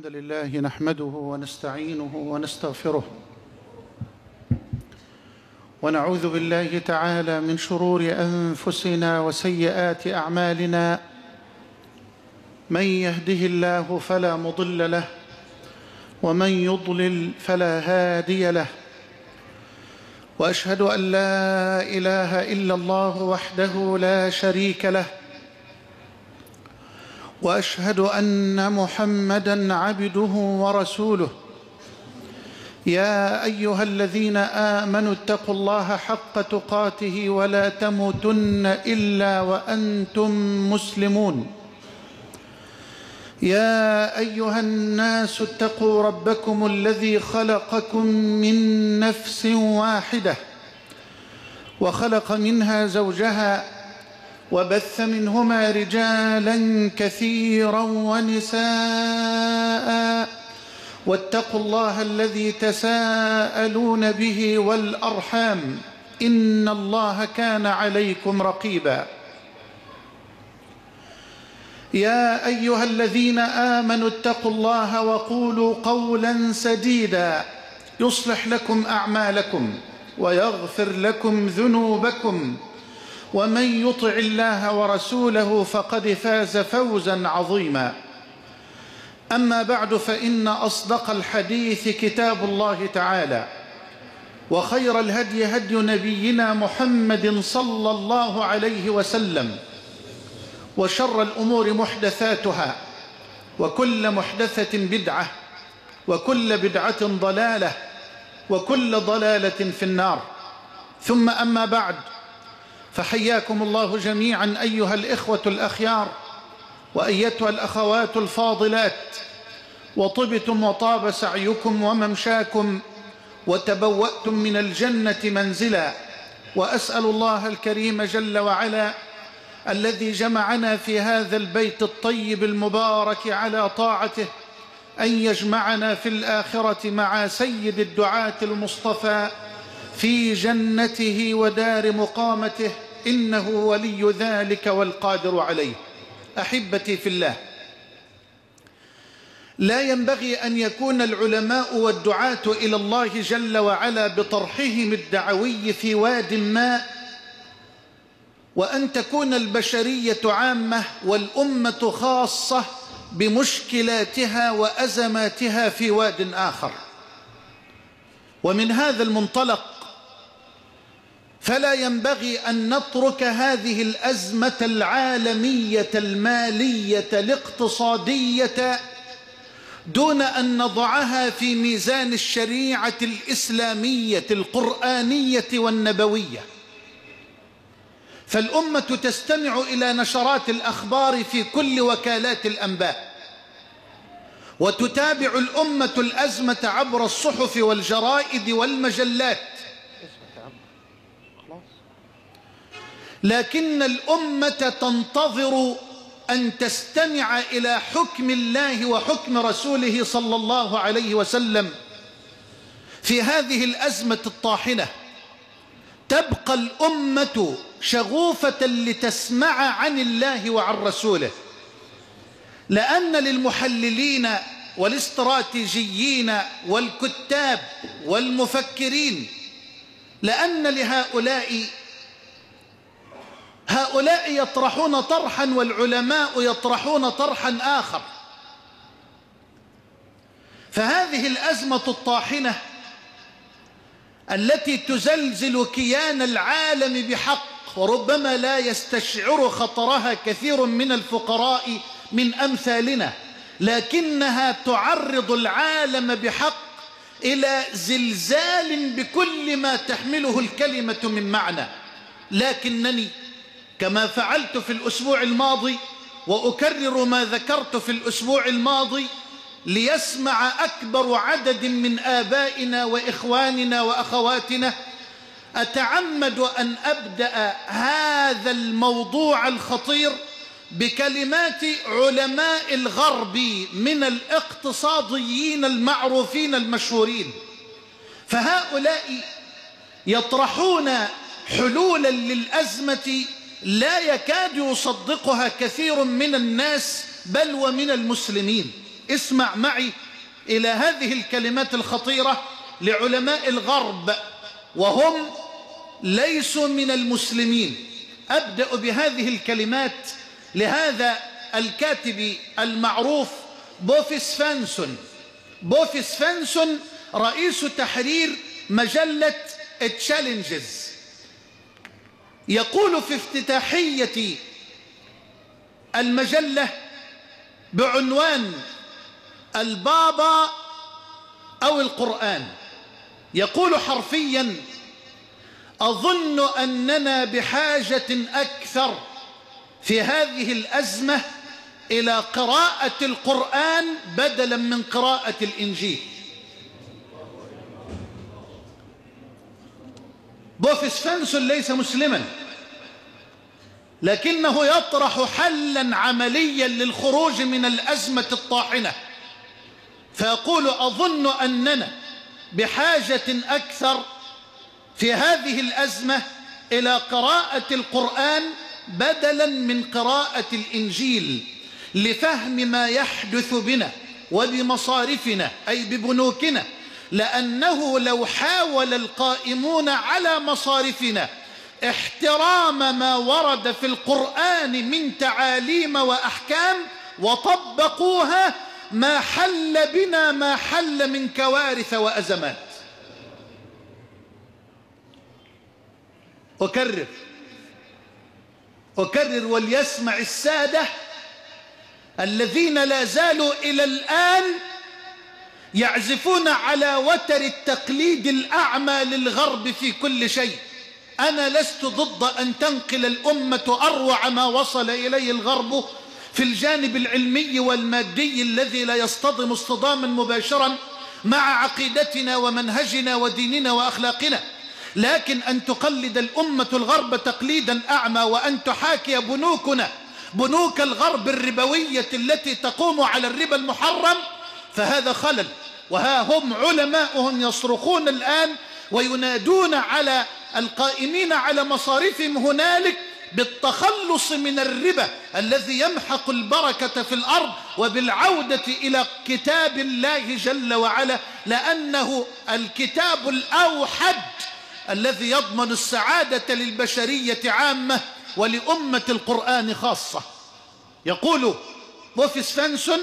لله نحمده ونستعينه ونستغفره ونعوذ بالله تعالى من شرور أنفسنا وسيئات أعمالنا. من يهده الله فلا مضل له ومن يضلل فلا هادي له، وأشهد أن لا إله إلا الله وحده لا شريك له، وأشهد أن محمدًا عبده ورسوله. يا أيها الذين آمنوا اتقوا الله حق تقاته ولا تموتن إلا وأنتم مسلمون. يا أيها الناس اتقوا ربكم الذي خلقكم من نفس واحدة وخلق منها زوجها وبث منهما رجالا كثيرا ونساء، واتقوا الله الذي تساءلون به والأرحام إن الله كان عليكم رقيبا. يا أيها الذين آمنوا اتقوا الله وقولوا قولا سديدا يصلح لكم أعمالكم ويغفر لكم ذنوبكم، ومن يطع الله ورسوله فقد فاز فوزا عظيما. أما بعد، فإن أصدق الحديث كتاب الله تعالى، وخير الهدي هدي نبينا محمد صلى الله عليه وسلم، وشر الأمور محدثاتها، وكل محدثة بدعة، وكل بدعة ضلالة، وكل ضلالة في النار. ثم أما بعد، فحياكم الله جميعا أيها الإخوة الأخيار وأيتها الأخوات الفاضلات، وطبتم وطاب سعيكم وممشاكم وتبوأتم من الجنة منزلا. وأسأل الله الكريم جل وعلا الذي جمعنا في هذا البيت الطيب المبارك على طاعته أن يجمعنا في الآخرة مع سيد الدعاة المصطفى في جنته ودار مقامته، إنه ولي ذلك والقادر عليه. أحبتي في الله، لا ينبغي أن يكون العلماء والدعاة إلى الله جل وعلا بطرحهم الدعوي في واد ما، وأن تكون البشرية عامة والأمة خاصة بمشكلاتها وأزماتها في واد آخر. ومن هذا المنطلق فلا ينبغي أن نترك هذه الأزمة العالمية المالية الاقتصادية دون أن نضعها في ميزان الشريعة الإسلامية القرآنية والنبوية. فالأمة تستمع إلى نشرات الأخبار في كل وكالات الأنباء، وتتابع الأمة الأزمة عبر الصحف والجرائد والمجلات، لكن الأمة تنتظر أن تستمع إلى حكم الله وحكم رسوله صلى الله عليه وسلم في هذه الأزمة الطاحنة. تبقى الأمة شغوفة لتسمع عن الله وعن رسوله، لأن للمحللين والاستراتيجيين والكتاب والمفكرين، لأن هؤلاء يطرحون طرحا والعلماء يطرحون طرحا آخر. فهذه الأزمة الطاحنة التي تزلزل كيان العالم بحق، وربما لا يستشعر خطرها كثير من الفقراء من أمثالنا، لكنها تعرض العالم بحق إلى زلزال بكل ما تحمله الكلمة من معنى. لكنني كما فعلت في الأسبوع الماضي وأكرر ما ذكرت في الأسبوع الماضي ليسمع أكبر عدد من آبائنا وإخواننا وأخواتنا، أتعمد أن أبدأ هذا الموضوع الخطير بكلمات علماء الغرب من الاقتصاديين المعروفين المشهورين. فهؤلاء يطرحون حلولا للأزمة لا يكاد يصدقها كثير من الناس بل ومن المسلمين. اسمع معي إلى هذه الكلمات الخطيرة لعلماء الغرب وهم ليسوا من المسلمين. أبدأ بهذه الكلمات لهذا الكاتب المعروف بوفيس فانسون. بوفيس فانسون رئيس تحرير مجلة تشالنجز، يقول في افتتاحية المجلة بعنوان البابا أو القرآن، يقول حرفيا: أظن أننا بحاجة أكثر في هذه الأزمة إلى قراءة القرآن بدلا من قراءة الإنجيل. بوفيس فانسون ليس مسلما، لكنه يطرح حلا عمليا للخروج من الأزمة الطاحنة، فيقول: أظن أننا بحاجة أكثر في هذه الأزمة إلى قراءة القرآن بدلا من قراءة الإنجيل لفهم ما يحدث بنا وبمصارفنا أي ببنوكنا، لأنه لو حاول القائمون على مصارفنا احترام ما ورد في القرآن من تعاليم وأحكام وطبقوها ما حل بنا ما حل من كوارث وأزمات. أكرر وليسمع السادة الذين لا زالوا إلى الآن يعزفون على وتر التقليد الأعمى للغرب في كل شيء. أنا لست ضد أن تنقل الأمة أروع ما وصل إليه الغرب في الجانب العلمي والمادي الذي لا يصطدم اصطداما مباشرا مع عقيدتنا ومنهجنا وديننا وأخلاقنا، لكن أن تقلد الأمة الغرب تقليدا أعمى وأن تحاكي بنوكنا بنوك الغرب الربوية التي تقوم على الربا المحرم، فهذا خلل. وها هم علماؤهم يصرخون الآن وينادون على القائمين على مصارفهم هنالك بالتخلص من الربا الذي يمحق البركة في الأرض وبالعودة إلى كتاب الله جل وعلا، لأنه الكتاب الأوحد الذي يضمن السعادة للبشرية عامة ولأمة القرآن خاصة. يقول بوفيس فانسون: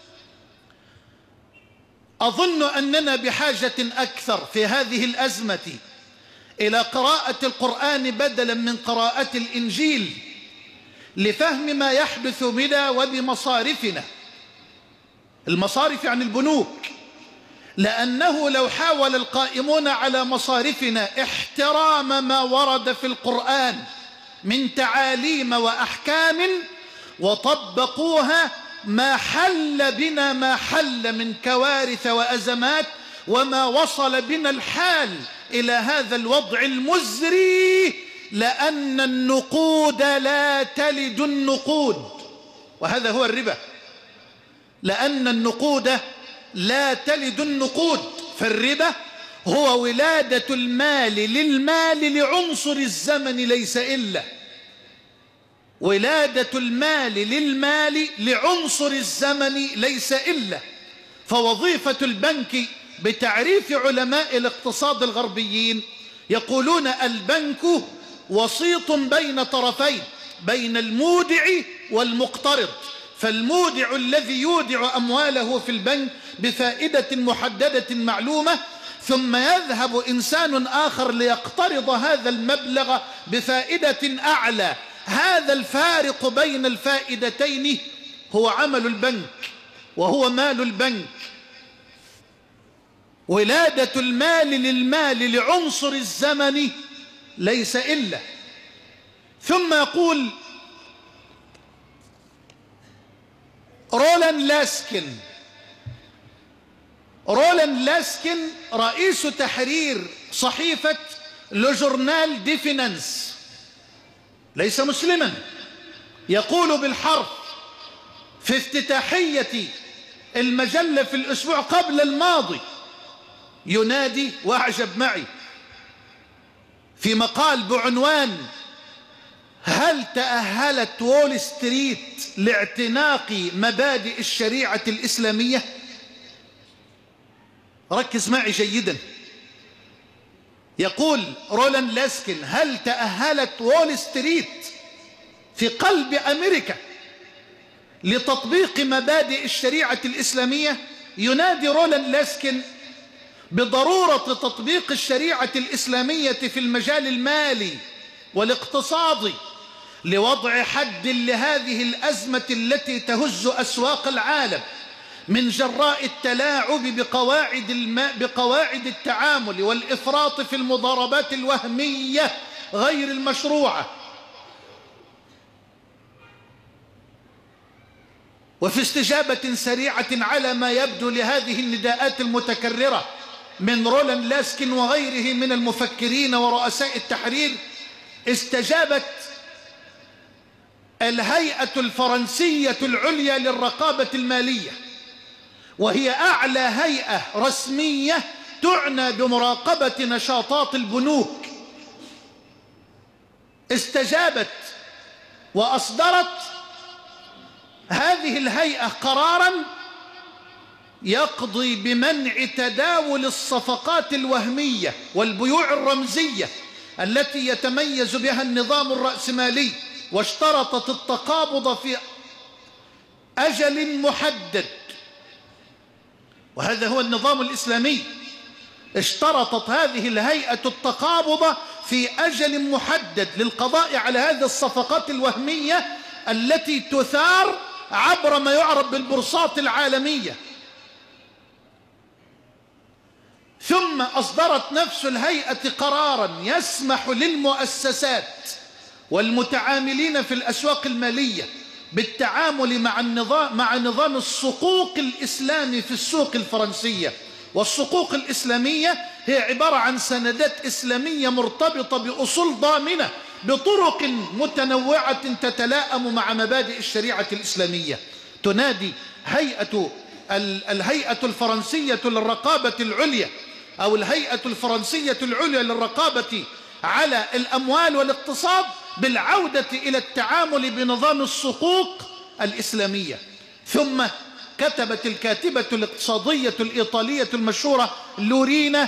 أظن أننا بحاجة أكثر في هذه الأزمة إلى قراءة القرآن بدلا من قراءة الإنجيل لفهم ما يحدث بنا وبمصارفنا. المصارف عن البنوك، لأنه لو حاول القائمون على مصارفنا احترام ما ورد في القرآن من تعاليم وأحكام وطبقوها ما حل بنا ما حل من كوارث وأزمات وما وصل بنا الحال إلى هذا الوضع المزري، لأن النقود لا تلد النقود، وهذا هو الربا. لأن النقود لا تلد النقود، فالربا هو ولادة المال للمال لعنصر الزمن ليس إلا، ولادة المال للمال لعنصر الزمن ليس إلا. فوظيفة البنك بتعريف علماء الاقتصاد الغربيين يقولون: البنك وسيط بين طرفين، بين المودع والمقترض. فالمودع الذي يودع أمواله في البنك بفائدة محددة معلومة، ثم يذهب إنسان آخر ليقترض هذا المبلغ بفائدة أعلى. هذا الفارق بين الفائدتين هو عمل البنك وهو مال البنك. ولادة المال للمال لعنصر الزمن ليس إلا. ثم يقول رولان لاسكن رئيس تحرير صحيفة لو جورنال دي فينانس، ليس مسلما، يقول بالحرف في افتتاحية المجلة في الأسبوع قبل الماضي، ينادي، وأعجب معي، في مقال بعنوان هل تأهلت وول ستريت لاعتناق مبادئ الشريعة الإسلامية؟ ركز معي جيدا. يقول رولاند لاسكن: هل تأهلت وول ستريت في قلب أمريكا لتطبيق مبادئ الشريعة الإسلامية؟ ينادي رولاند لاسكن بضرورة تطبيق الشريعة الإسلامية في المجال المالي والاقتصادي لوضع حد لهذه الأزمة التي تهز أسواق العالم من جراء التلاعب بقواعد التعامل والإفراط في المضاربات الوهمية غير المشروعة. وفي استجابة سريعة على ما يبدو لهذه النداءات المتكررة من رولاند لاسكن وغيره من المفكرين ورؤساء التحرير، استجابت الهيئة الفرنسية العليا للرقابة المالية، وهي أعلى هيئة رسمية تعنى بمراقبة نشاطات البنوك. استجابت وأصدرت هذه الهيئة قراراً يقضي بمنع تداول الصفقات الوهمية والبيوع الرمزية التي يتميز بها النظام الرأسمالي، واشترطت التقابض في أجل محدد. وهذا هو النظام الإسلامي. اشترطت هذه الهيئة التقابض في أجل محدد للقضاء على هذه الصفقات الوهمية التي تثار عبر ما يعرف بالبورصات العالمية. ثم أصدرت نفس الهيئة قراراً يسمح للمؤسسات والمتعاملين في الأسواق المالية بالتعامل مع نظام الصكوك الإسلامي في السوق الفرنسية. والصكوك الإسلامية هي عبارة عن سندات إسلامية مرتبطة بأصول ضامنة بطرق متنوعة تتلائم مع مبادئ الشريعة الإسلامية. تنادي الهيئة الفرنسية للرقابة العليا أو الهيئة الفرنسية العليا للرقابة على الأموال والاقتصاد بالعودة إلى التعامل بنظام الصكوك الإسلامية. ثم كتبت الكاتبة الاقتصادية الإيطالية المشهورة لوريتا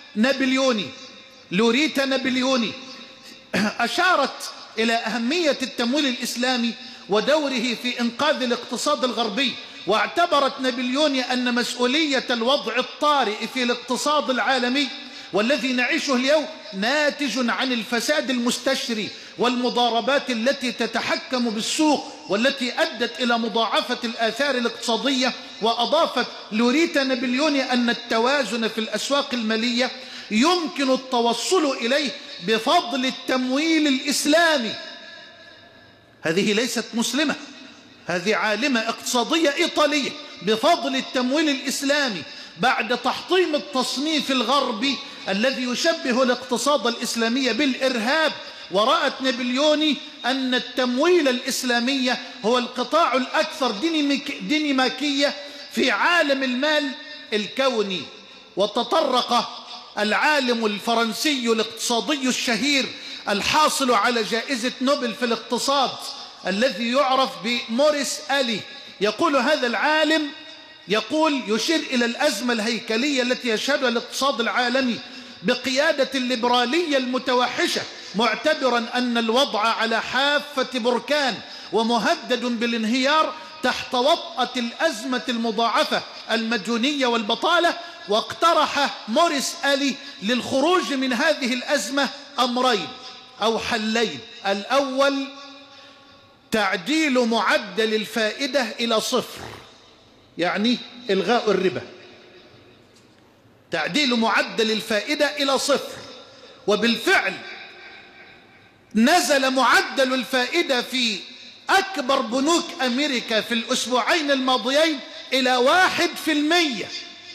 نابليوني أشارت إلى أهمية التمويل الإسلامي ودوره في إنقاذ الاقتصاد الغربي، واعتبرت نابليوني أن مسؤولية الوضع الطارئ في الاقتصاد العالمي والذي نعيشه اليوم ناتج عن الفساد المستشري والمضاربات التي تتحكم بالسوق والتي أدت إلى مضاعفة الآثار الاقتصادية. وأضافت لوريتا نابليوني أن التوازن في الأسواق المالية يمكن التوصل إليه بفضل التمويل الإسلامي. هذه ليست مسلمة، هذه عالمة اقتصادية إيطالية. بفضل التمويل الإسلامي بعد تحطيم التصنيف الغربي الذي يشبه الاقتصاد الإسلامي بالإرهاب. ورأت نابليوني أن التمويل الإسلامي هو القطاع الأكثر ديناميكية في عالم المال الكوني. وتطرق العالم الفرنسي الاقتصادي الشهير الحاصل على جائزة نوبل في الاقتصاد الذي يعرف بموريس ألي، يقول هذا العالم يشير إلى الأزمة الهيكلية التي يشهدها الاقتصاد العالمي بقيادة الليبرالية المتوحشة، معتبرا أن الوضع على حافة بركان ومهدد بالانهيار تحت وطأة الأزمة المضاعفة المديونية والبطالة. واقترح موريس ألي للخروج من هذه الأزمة أمرين أو حلين. الأول تعديل معدل الفائدة إلى 0، يعني إلغاء الربا. تعديل معدل الفائدة إلى 0، وبالفعل نزل معدل الفائدة في أكبر بنوك أمريكا في الأسبوعين الماضيين إلى 1%.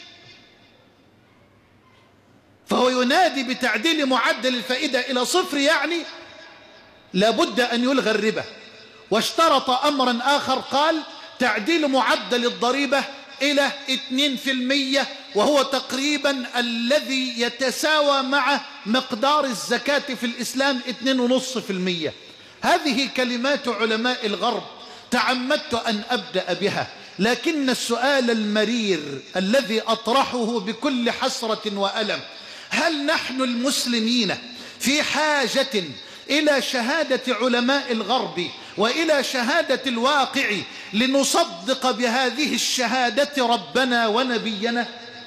فهو ينادي بتعديل معدل الفائدة إلى 0، يعني لابد أن يلغى الربا. واشترط أمرا آخر، قال تعديل معدل الضريبة إلى 2%، وهو تقريبا الذي يتساوى مع مقدار الزكاة في الإسلام 2.5%. هذه كلمات علماء الغرب تعمدت أن أبدأ بها، لكن السؤال المرير الذي أطرحه بكل حسرة وألم: هل نحن المسلمين في حاجة إلى شهادة علماء الغرب وإلى شهادة الواقع لنصدق بهذه الشهادة ربنا ونبينا؟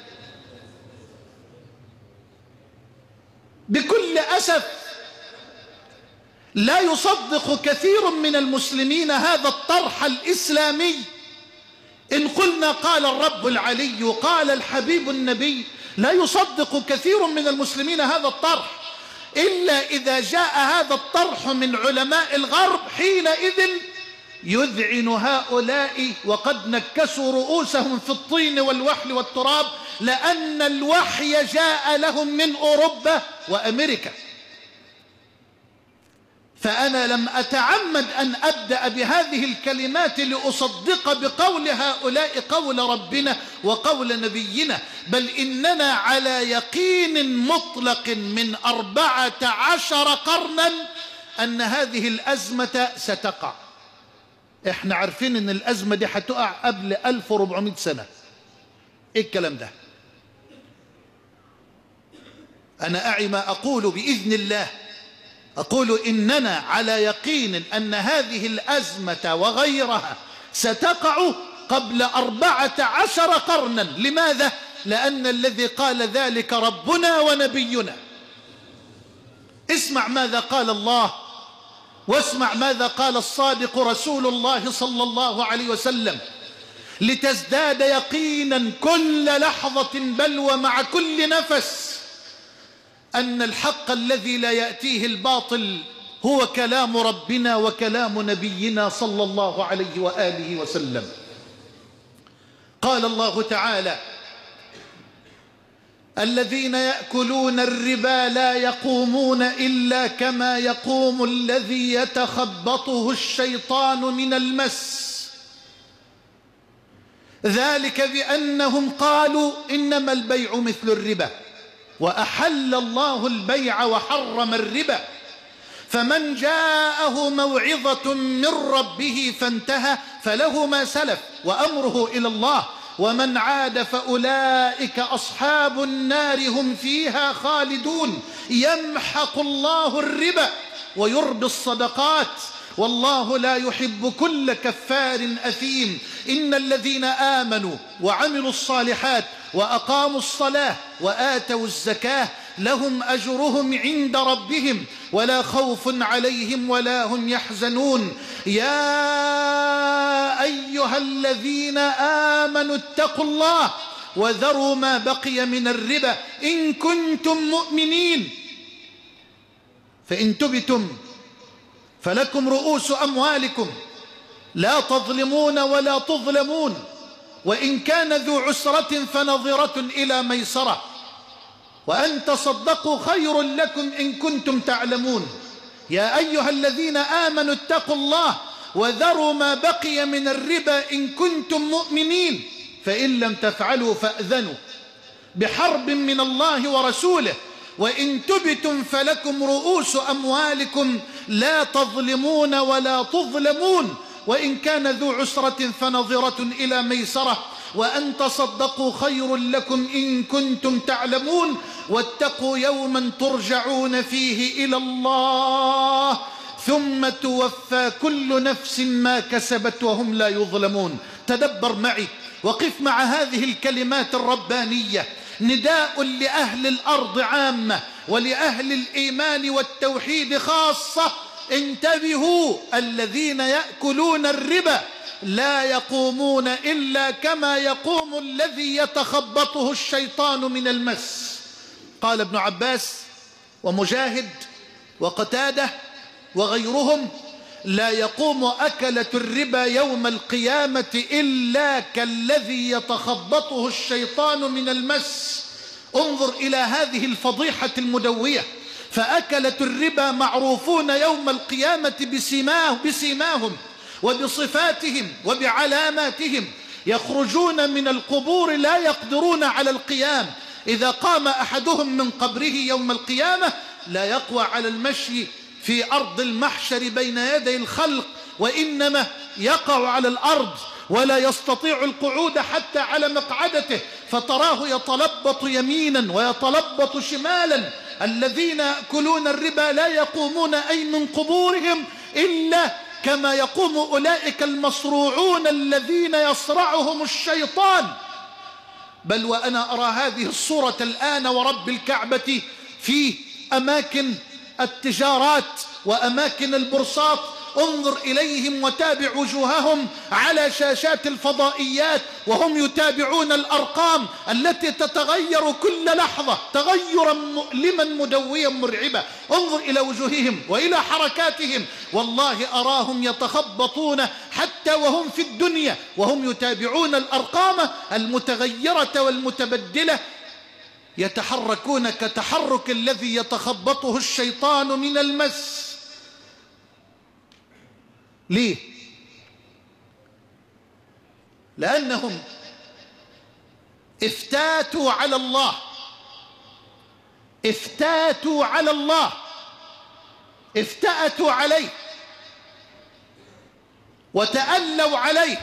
بكل أسف لا يصدق كثير من المسلمين هذا الطرح الإسلامي. إن قلنا قال الرب العلي قال الحبيب النبي، لا يصدق كثير من المسلمين هذا الطرح إلا إذا جاء هذا الطرح من علماء الغرب، حينئذ يذعن هؤلاء وقد نكسوا رؤوسهم في الطين والوحل والتراب، لأن الوحي جاء لهم من أوروبا وأمريكا. فأنا لم أتعمد أن أبدأ بهذه الكلمات لأصدق بقول هؤلاء قول ربنا وقول نبينا، بل إننا على يقين مطلق من 14 قرنا أن هذه الأزمة ستقع. إحنا عارفين أن الأزمة دي هتقع قبل 1400 سنة. إيه الكلام ده؟ أنا أعي ما أقول بإذن الله، أقول إننا على يقين أن هذه الأزمة وغيرها ستقع قبل 14 قرنا. لماذا؟ لأن الذي قال ذلك ربنا ونبينا. اسمع ماذا قال الله، واسمع ماذا قال الصادق رسول الله صلى الله عليه وسلم، لتزداد يقينا كل لحظة بل ومع كل نفس أن الحق الذي لا يأتيه الباطل هو كلام ربنا وكلام نبينا صلى الله عليه وآله وسلم. قال الله تعالى: الذين يأكلون الربا لا يقومون إلا كما يقوم الذي يتخبطه الشيطان من المس، ذلك بأنهم قالوا إنما البيع مثل الربا وأحل الله البيع وحرم الربا، فمن جاءه موعظة من ربه فانتهى فله ما سلف وأمره إلى الله، ومن عاد فأولئك أصحاب النار هم فيها خالدون. يمحق الله الربا ويربي الصدقات والله لا يحب كل كفار أثيم. إن الذين آمنوا وعملوا الصالحات وأقاموا الصلاة وآتوا الزكاة لهم أجرهم عند ربهم ولا خوف عليهم ولا هم يحزنون. يا أيها الذين آمنوا اتقوا الله وذروا ما بقي من الربا إن كنتم مؤمنين، فإن تبتم فلكم رؤوس أموالكم لا تظلمون ولا تظلمون، وإن كان ذو عسرة فنظرة إلى ميسرة، وأن تصدقوا خير لكم إن كنتم تعلمون. يا أيها الذين آمنوا اتقوا الله وذروا ما بقي من الربا إن كنتم مؤمنين، فإن لم تفعلوا فأذنوا بحرب من الله ورسوله، وإن تبتم فلكم رؤوس أموالكم لا تظلمون ولا تظلمون، وإن كان ذو عسرة فنظرة إلى ميسرة، وأن تصدقوا خير لكم إن كنتم تعلمون، واتقوا يوما ترجعون فيه إلى الله ثم توفى كل نفس ما كسبت وهم لا يظلمون. تدبر معي، وقف مع هذه الكلمات الربانية، نداء لأهل الأرض عامة ولأهل الإيمان والتوحيد خاصة. انتبهوا، الذين يأكلون الربا لا يقومون إلا كما يقوم الذي يتخبطه الشيطان من المس. قال ابن عباس ومجاهد وقتادة وغيرهم: لا يقوم أكلة الربا يوم القيامة إلا كالذي يتخبطه الشيطان من المس. انظر إلى هذه الفضيحة المدوية، فأكلة الربا معروفون يوم القيامة بسيماهم وبصفاتهم وبعلاماتهم، يخرجون من القبور لا يقدرون على القيام، إذا قام أحدهم من قبره يوم القيامة لا يقوى على المشي في أرض المحشر بين يدي الخلق، وإنما يقع على الأرض ولا يستطيع القعود حتى على مقعدته، فتراه يتلبط يمينا ويتلبط شمالا. الذين يأكلون الربا لا يقومون أي من قبورهم إلا كما يقوم أولئك المصروعون الذين يصرعهم الشيطان. بل وأنا أرى هذه الصورة الآن ورب الكعبة في أماكن التجارات وأماكن البورصات، انظر إليهم وتابع وجوههم على شاشات الفضائيات وهم يتابعون الأرقام التي تتغير كل لحظة تغيرا مؤلما مدويا مرعبا. انظر إلى وجوههم وإلى حركاتهم، والله أراهم يتخبطون حتى وهم في الدنيا وهم يتابعون الأرقام المتغيرة والمتبدلة، يتحركون كتحرك الذي يتخبطه الشيطان من المس. ليه؟ لأنهم افتاتوا على الله، افتاتوا على الله، افتأتوا عليه وتألوا عليه،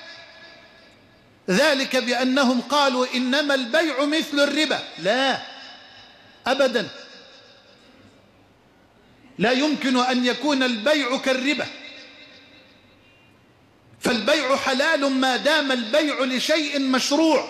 ذلك بأنهم قالوا إنما البيع مثل الربا. لا أبدا، لا يمكن أن يكون البيع كالربا، فالبيع حلال ما دام البيع لشيء مشروع،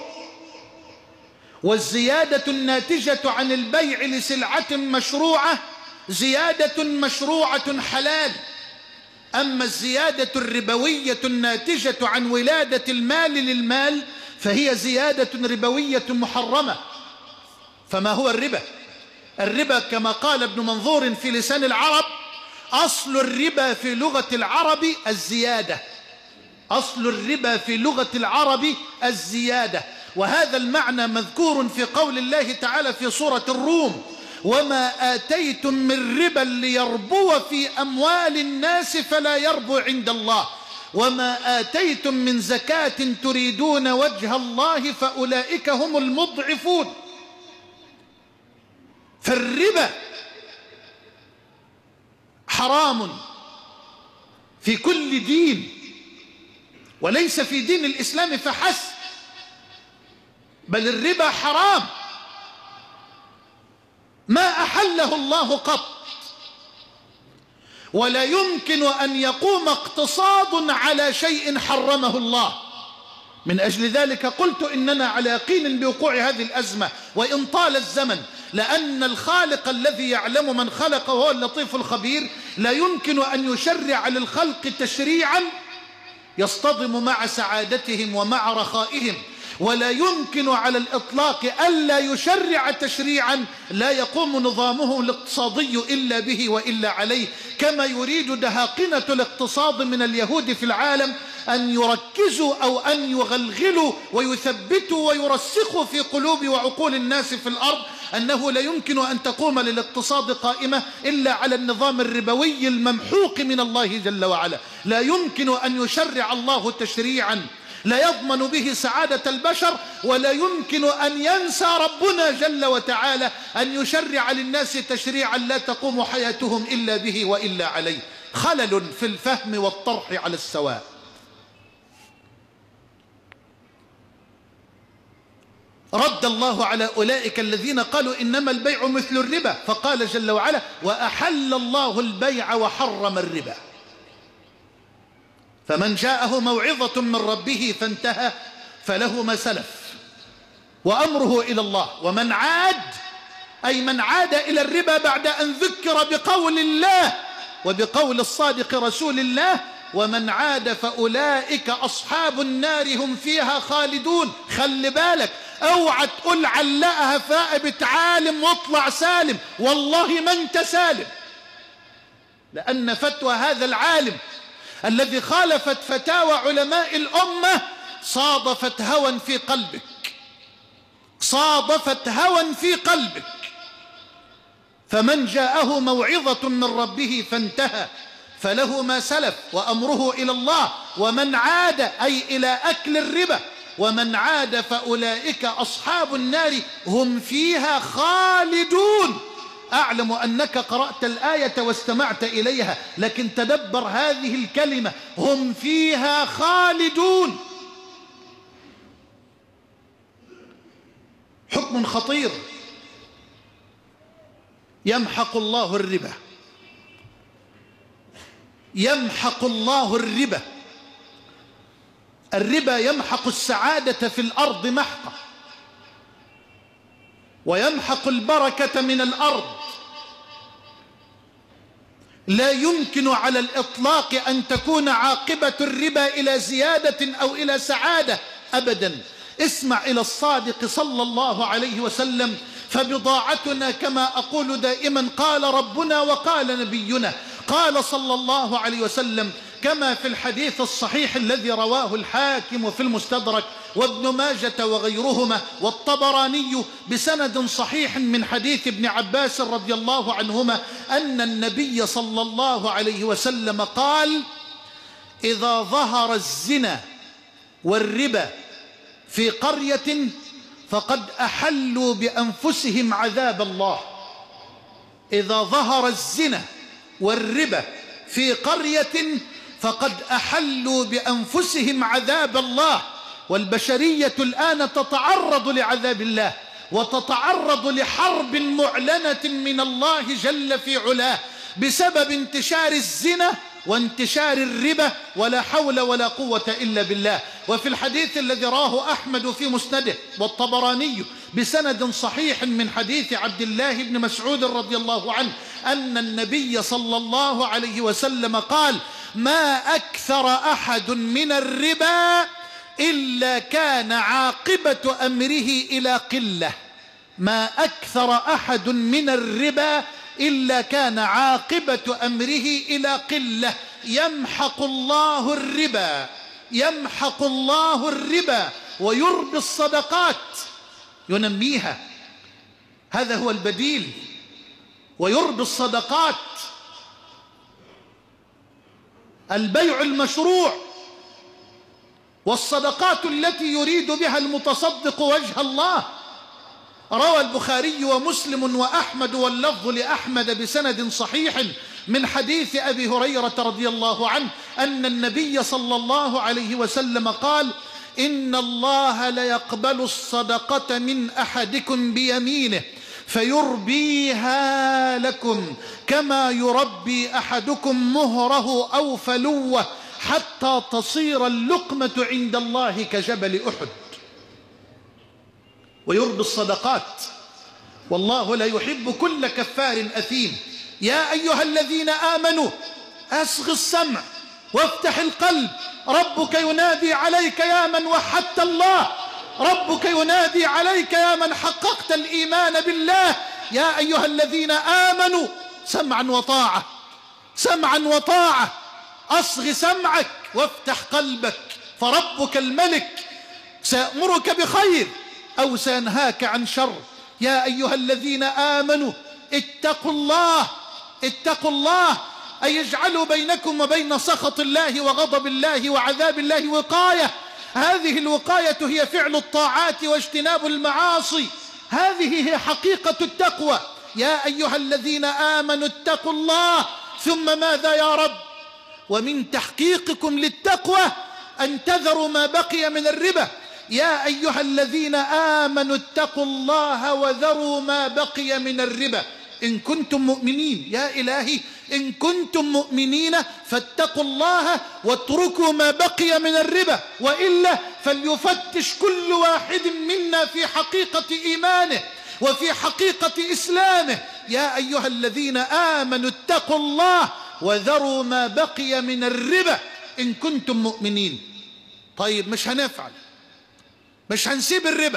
والزيادة الناتجة عن البيع لسلعة مشروعة زيادة مشروعة حلال. أما الزيادة الربوية الناتجة عن ولادة المال للمال فهي زيادة ربوية محرمة. فما هو الربا؟ الربا كما قال ابن منظور في لسان العرب: أصل الربا في لغة العرب الزيادة. أصل الربا في لغة العرب الزيادة، وهذا المعنى مذكور في قول الله تعالى في سورة الروم: وما آتيتم من ربا ليربو في أموال الناس فلا يربو عند الله وما آتيتم من زكاة تريدون وجه الله فأولئك هم المضعفون. فالربا حرام في كل دين، وليس في دين الإسلام فحسب، بل الربا حرام ما أحله الله قط، ولا يمكن أن يقوم اقتصاد على شيء حرمه الله. من أجل ذلك قلت إننا على يقين بوقوع هذه الأزمة وإن طال الزمن، لأن الخالق الذي يعلم من خلق وهو اللطيف الخبير لا يمكن أن يشرع للخلق تشريعا يصطدم مع سعادتهم ومع رخائهم، ولا يمكن على الإطلاق ألا يشرع تشريعا لا يقوم نظامه الاقتصادي إلا به وإلا عليه، كما يريد دهاقنة الاقتصاد من اليهود في العالم أن يركزوا أو أن يغلغلوا ويثبتوا ويرسخوا في قلوب وعقول الناس في الأرض أنه لا يمكن أن تقوم للاقتصاد قائمة إلا على النظام الربوي الممحوق من الله جل وعلا. لا يمكن أن يشرع الله تشريعا لا يضمن به سعادة البشر، ولا يمكن أن ينسى ربنا جل وتعالى أن يشرع للناس تشريعا لا تقوم حياتهم إلا به وإلا عليه. خلل في الفهم والطرح على السواء. رد الله على أولئك الذين قالوا إنما البيع مثل الربا، فقال جل وعلا: وأحل الله البيع وحرم الربا. فمن جاءه موعظة من ربه فانتهى فله ما سلف وأمره إلى الله، ومن عاد أي من عاد إلى الربا بعد أن ذكر بقول الله وبقول الصادق رسول الله: ومن عاد فأولئك أصحاب النار هم فيها خالدون. خلي بالك، اوعى تقول علقها فائبة عالم واطلع سالم، والله ما انت سالم، لأن فتوى هذا العالم الذي خالفت فتاوى علماء الأمة صادفت هوى في قلبك، صادفت هوى في قلبك. فمن جاءه موعظة من ربه فانتهى فله ما سلف وأمره إلى الله، ومن عاد أي إلى أكل الربا، ومن عاد فأولئك أصحاب النار هم فيها خالدون، أعلم أنك قرأت الآية واستمعت إليها، لكن تدبر هذه الكلمة: هم فيها خالدون. حكم خطير. يمحق الله الربا، يمحق الله الربا. الربا يمحق السعادة في الأرض محقا، ويمحق البركة من الأرض. لا يمكن على الإطلاق أن تكون عاقبة الربا إلى زيادة أو إلى سعادة أبدا. اسمع إلى الصادق صلى الله عليه وسلم: فبضاعتنا كما أقول دائما قال ربنا وقال نبينا. قال صلى الله عليه وسلم كما في الحديث الصحيح الذي رواه الحاكم في المستدرك وابن ماجة وغيرهما والطبراني بسند صحيح من حديث ابن عباس رضي الله عنهما أن النبي صلى الله عليه وسلم قال: إذا ظهر الزنا والربا في قرية فقد أحلوا بأنفسهم عذاب الله. إذا ظهر الزنا والربا في قرية فقد أحلوا بأنفسهم عذاب الله. والبشرية الآن تتعرض لعذاب الله، وتتعرض لحرب معلنة من الله جل في علاه بسبب انتشار الزنا وانتشار الربا، ولا حول ولا قوة إلا بالله. وفي الحديث الذي راه أحمد في مسنده والطبراني بسند صحيح من حديث عبد الله بن مسعود رضي الله عنه أن النبي صلى الله عليه وسلم قال: ما أكثر أحد من الربا إلا كان عاقبة أمره إلى قلة. ما أكثر أحد من الربا إلا كان عاقبة أمره إلى قلة. يمحق الله الربا، يمحق الله الربا ويربي الصدقات، ينميها. هذا هو البديل. ويربي الصدقات، البيع المشروع، والصدقات التي يريد بها المتصدق وجه الله. روى البخاري ومسلم وأحمد واللفظ لأحمد بسند صحيح من حديث أبي هريرة رضي الله عنه أن النبي صلى الله عليه وسلم قال: إن الله ليقبل الصدقة من أحدكم بيمينه فيربيها لكم كما يربي أحدكم مهره أو فلوه حتى تصير اللقمة عند الله كجبل أحد. ويربي الصدقات، والله لا يحب كل كفار أثيم. يا أيها الذين آمنوا أصغ السمع وافتح القلب، ربك ينادي عليك يا من وحدت الله، ربك ينادي عليك يا من حققت الإيمان بالله. يا أيها الذين آمنوا سمعا وطاعة، سمعا وطاعة. أصغ سمعك وافتح قلبك، فربك الملك سيأمرك بخير أو سينهاك عن شر. يا أيها الذين آمنوا اتقوا الله، اتقوا الله، أي اجعلوا بينكم وبين سخط الله وغضب الله وعذاب الله وقاية. هذه الوقاية هي فعل الطاعات واجتناب المعاصي، هذه هي حقيقة التقوى. يا أيها الذين آمنوا اتقوا الله. ثم ماذا يا رب؟ ومن تحقيقكم للتقوى أن تذروا ما بقي من الربا. يا أيها الذين آمنوا اتقوا الله وذروا ما بقي من الربا إن كنتم مؤمنين. يا إلهي، إن كنتم مؤمنين فاتقوا الله واتركوا ما بقي من الربا، وإلا فليفتش كل واحد منا في حقيقة إيمانه وفي حقيقة إسلامه. يا أيها الذين آمنوا اتقوا الله وذروا ما بقي من الربا إن كنتم مؤمنين. طيب، مش هنفعل، مش هنسيب الربا،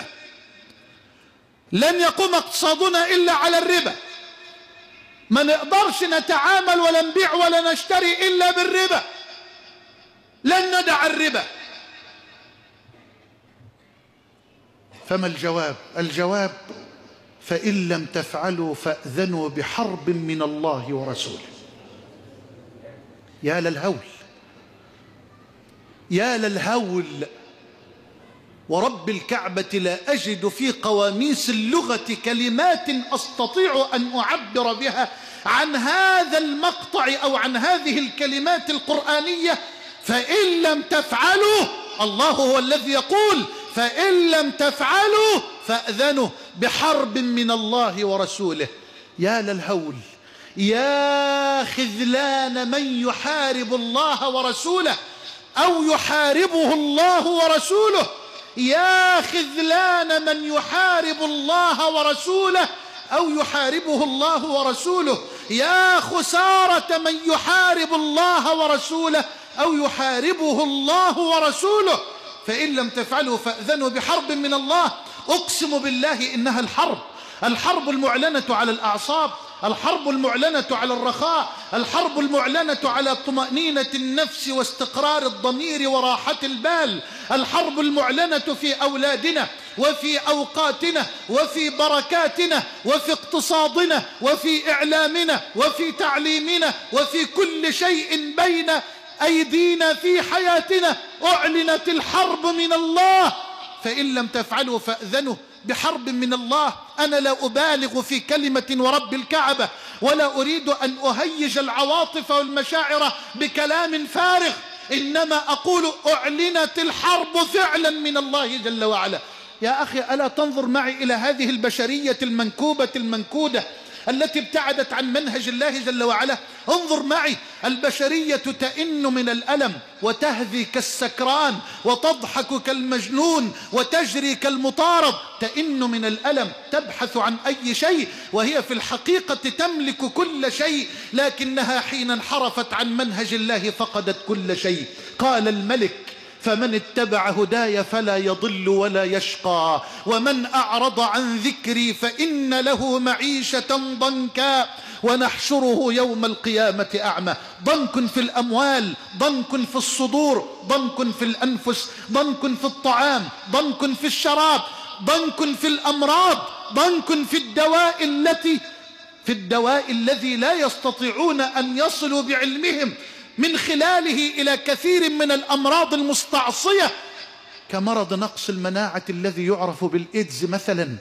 لن يقوم اقتصادنا إلا على الربا، ما نقدرش نتعامل ولا نبيع ولا نشتري إلا بالربا، لن ندع الربا. فما الجواب؟ الجواب: فإن لم تفعلوا فأذنوا بحرب من الله ورسوله. يا للهول، يا للهول. ورب الكعبة لا أجد في قواميس اللغة كلمات أستطيع أن أعبر بها عن هذا المقطع أو عن هذه الكلمات القرآنية. فإن لم تفعلوا، الله هو الذي يقول فإن لم تفعلوا فأذنوا بحرب من الله ورسوله. يا للهول، يا خذلان من يحارب الله ورسوله أو يحاربه الله ورسوله، يا خذلان من يحارب الله ورسوله أو يحاربه الله ورسوله، يا خسارة من يحارب الله ورسوله أو يحاربه الله ورسوله. فإن لم تفعلوا فأذنوا بحرب من الله. أقسم بالله إنها الحرب المعلنة على الأعصاب، الحرب المعلنة على الرخاء، الحرب المعلنة على طمأنينة النفس واستقرار الضمير وراحة البال، الحرب المعلنة في أولادنا وفي أوقاتنا وفي بركاتنا وفي اقتصادنا وفي إعلامنا وفي تعليمنا وفي كل شيء بين أيدينا في حياتنا. أعلنت الحرب من الله. فإن لم تفعلوا فأذنوا بحرب من الله. أنا لا أبالغ في كلمة ورب الكعبة، ولا أريد أن أهيج العواطف والمشاعر بكلام فارغ، إنما أقول أعلنت الحرب فعلا من الله جل وعلا. يا أخي، ألا تنظر معي إلى هذه البشرية المنكوبة المنكودة التي ابتعدت عن منهج الله جل وعلا؟ انظر معي، البشرية تئن من الألم وتهذي كالسكران وتضحك كالمجنون وتجري كالمطارد، تئن من الألم، تبحث عن أي شيء وهي في الحقيقة تملك كل شيء، لكنها حين انحرفت عن منهج الله فقدت كل شيء. قال الملك: فمن اتبع هداي فلا يضل ولا يشقى، ومن أعرض عن ذكري فإن له معيشة ضنكا ونحشره يوم القيامة أعمى. ضنك في الأموال، ضنك في الصدور، ضنك في الأنفس، ضنك في الطعام، ضنك في الشراب، ضنك في الأمراض، ضنك في الدواء الذي لا يستطيعون أن يصلوا بعلمهم من خلاله إلى كثير من الأمراض المستعصية، كمرض نقص المناعة الذي يعرف بالإيدز مثلا.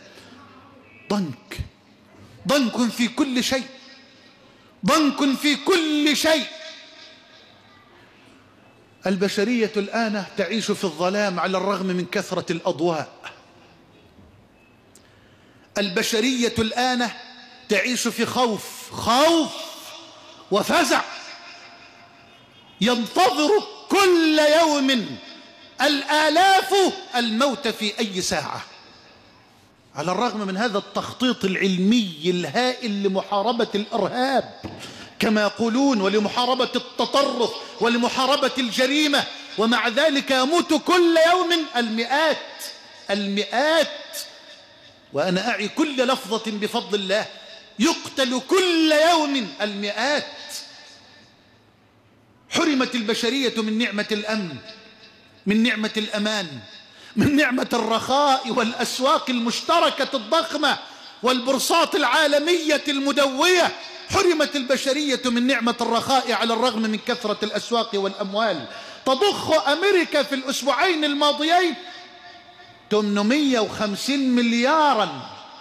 ضنك في كل شيء، ضنك في كل شيء. البشرية الآن تعيش في الظلام على الرغم من كثرة الأضواء. البشرية الآن تعيش في خوف وفزع، ينتظر كل يوم الآلاف الموت في أي ساعة. على الرغم من هذا التخطيط العلمي الهائل لمحاربة الإرهاب كما يقولون، ولمحاربة التطرف ولمحاربة الجريمة، ومع ذلك يموت كل يوم المئات، وأنا أعي كل لفظة بفضل الله، يقتل كل يوم المئات. حرمت البشرية من نعمة الأمن، من نعمة الأمان، من نعمة الرخاء والأسواق المشتركة الضخمة والبورصات العالمية المدوية. حرمت البشرية من نعمة الرخاء على الرغم من كثرة الأسواق والأموال. تضخ أمريكا في الأسبوعين الماضيين 850 مليارا،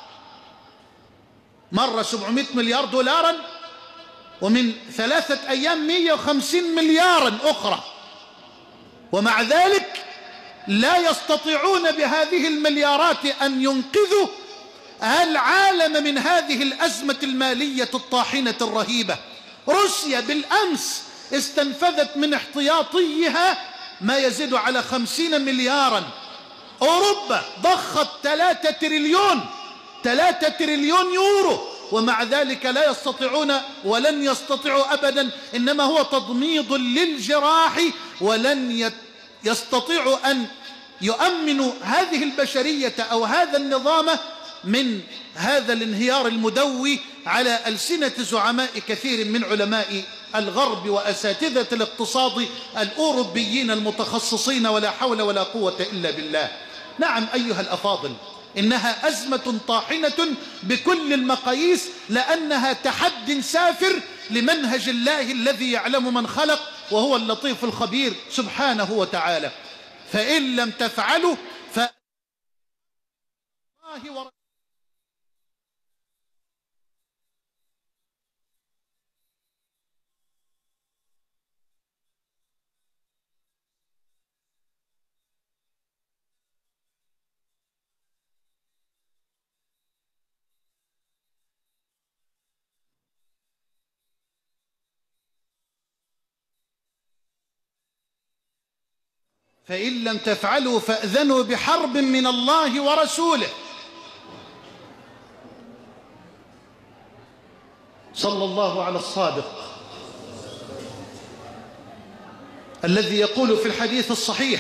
مرة 700 مليار دولارا، ومن 3 أيام 150 مليارا أخرى، ومع ذلك لا يستطيعون بهذه المليارات أن ينقذوا العالم من هذه الأزمة المالية الطاحنة الرهيبة. روسيا بالأمس استنفذت من احتياطيها ما يزيد على 50 مليارا. أوروبا ضخت 3 تريليون يورو، ومع ذلك لا يستطيعون ولن يستطيعوا أبدا، إنما هو تضميد للجراح، ولن يستطيعوا أن يؤمنوا هذه البشرية أو هذا النظام من هذا الانهيار المدوي على ألسنة زعماء كثير من علماء الغرب وأساتذة الاقتصاد الأوروبيين المتخصصين، ولا حول ولا قوة إلا بالله. نعم أيها الأفاضل، إنها أزمة طاحنة بكل المقاييس، لأنها تحد سافر لمنهج الله الذي يعلم من خلق وهو اللطيف الخبير سبحانه وتعالى. فإن لم تفعلوا فإن لم تفعلوا فأذنوا بحرب من الله ورسوله. صلى الله على الصادق الذي يقول في الحديث الصحيح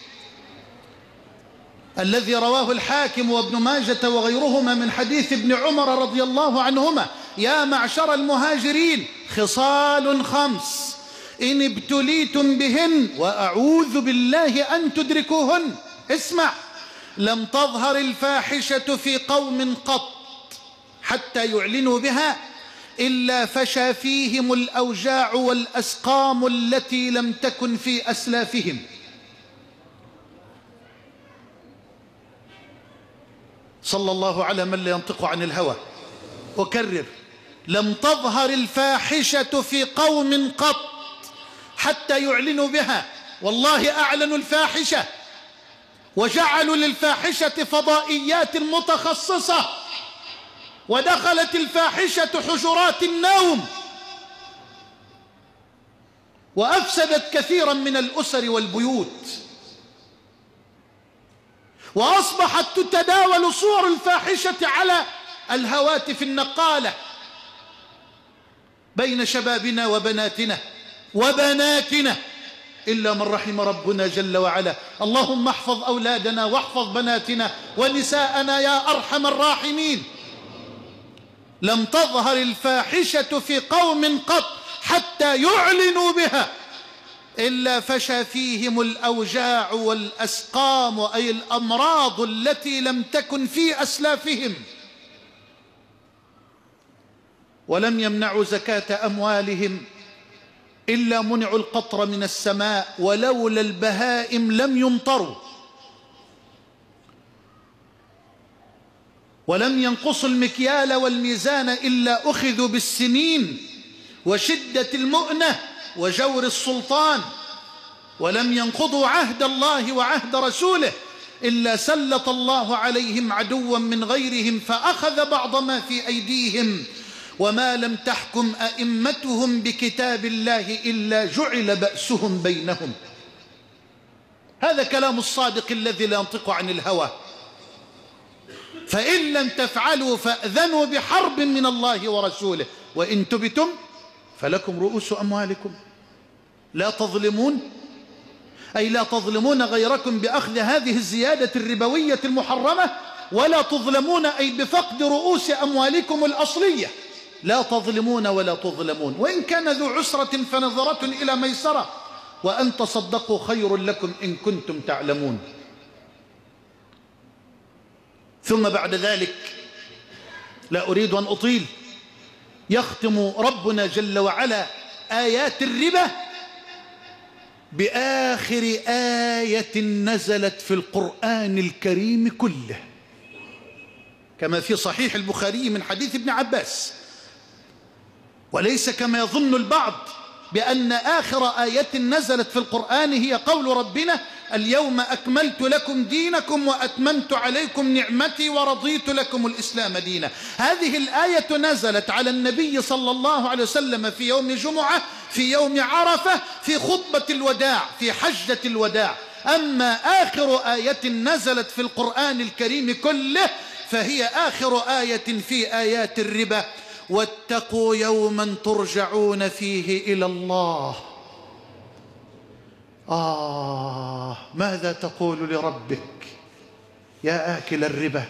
الذي رواه الحاكم وابن ماجة وغيرهما من حديث ابن عمر رضي الله عنهما: يا معشر المهاجرين، خصال 5 إن ابتليتم بهن وأعوذ بالله أن تدركوهن. اسمع: لم تظهر الفاحشة في قوم قط حتى يعلنوا بها إلا فشى فيهم الأوجاع والأسقام التي لم تكن في أسلافهم. صلى الله على من لا ينطق عن الهوى. أكرر: لم تظهر الفاحشة في قوم قط حتى يعلنوا بها. والله أعلنوا الفاحشة وجعلوا للفاحشة فضائيات متخصصة، ودخلت الفاحشة حجرات النوم، وأفسدت كثيرا من الأسر والبيوت، وأصبحت تتداول صور الفاحشة على الهواتف النقالة بين شبابنا وبناتنا إلا من رحم ربنا جل وعلا. اللهم احفظ أولادنا واحفظ بناتنا ونساءنا يا أرحم الراحمين. لم تظهر الفاحشة في قوم قط حتى يعلنوا بها إلا فشى فيهم الأوجاع والأسقام، أي الأمراض التي لم تكن في أسلافهم، ولم يمنعوا زكاة أموالهم إلا منعوا القطر من السماء، ولولا البهائم لم يمطروا، ولم ينقصوا المكيال والميزان إلا أخذوا بالسنين وشدة المؤنة وجور السلطان، ولم ينقضوا عهد الله وعهد رسوله إلا سلط الله عليهم عدوا من غيرهم فأخذ بعض ما في أيديهم، وما لم تحكم أئمتهم بكتاب الله إلا جعل بأسهم بينهم. هذا كلام الصادق الذي لا ينطق عن الهوى. فإن لم تفعلوا فأذنوا بحرب من الله ورسوله، وإن تبتم فلكم رؤوس أموالكم لا تظلمون، أي لا تظلمون غيركم بأخذ هذه الزيادة الربوية المحرمة، ولا تظلمون أي بفقد رؤوس أموالكم الأصلية، لا تظلمون ولا تظلمون. وإن كان ذو عسرة فنظرة إلى ميسرة، وأن تصدقوا خير لكم إن كنتم تعلمون. ثم بعد ذلك لا أريد أن أطيل، يختم ربنا جل وعلا آيات الربا بآخر آية نزلت في القرآن الكريم كله، كما في صحيح البخاري من حديث ابن عباس. وليس كما يظن البعض بأن آخر آية نزلت في القرآن هي قول ربنا: اليوم أكملت لكم دينكم وأتممت عليكم نعمتي ورضيت لكم الإسلام دينا. هذه الآية نزلت على النبي صلى الله عليه وسلم في يوم جمعة، في يوم عرفة، في خطبة الوداع، في حجة الوداع. أما آخر آية نزلت في القرآن الكريم كله فهي آخر آية في آيات الربا: واتقوا يوما ترجعون فيه إلى الله. ماذا تقول لربك يا آكل الربا؟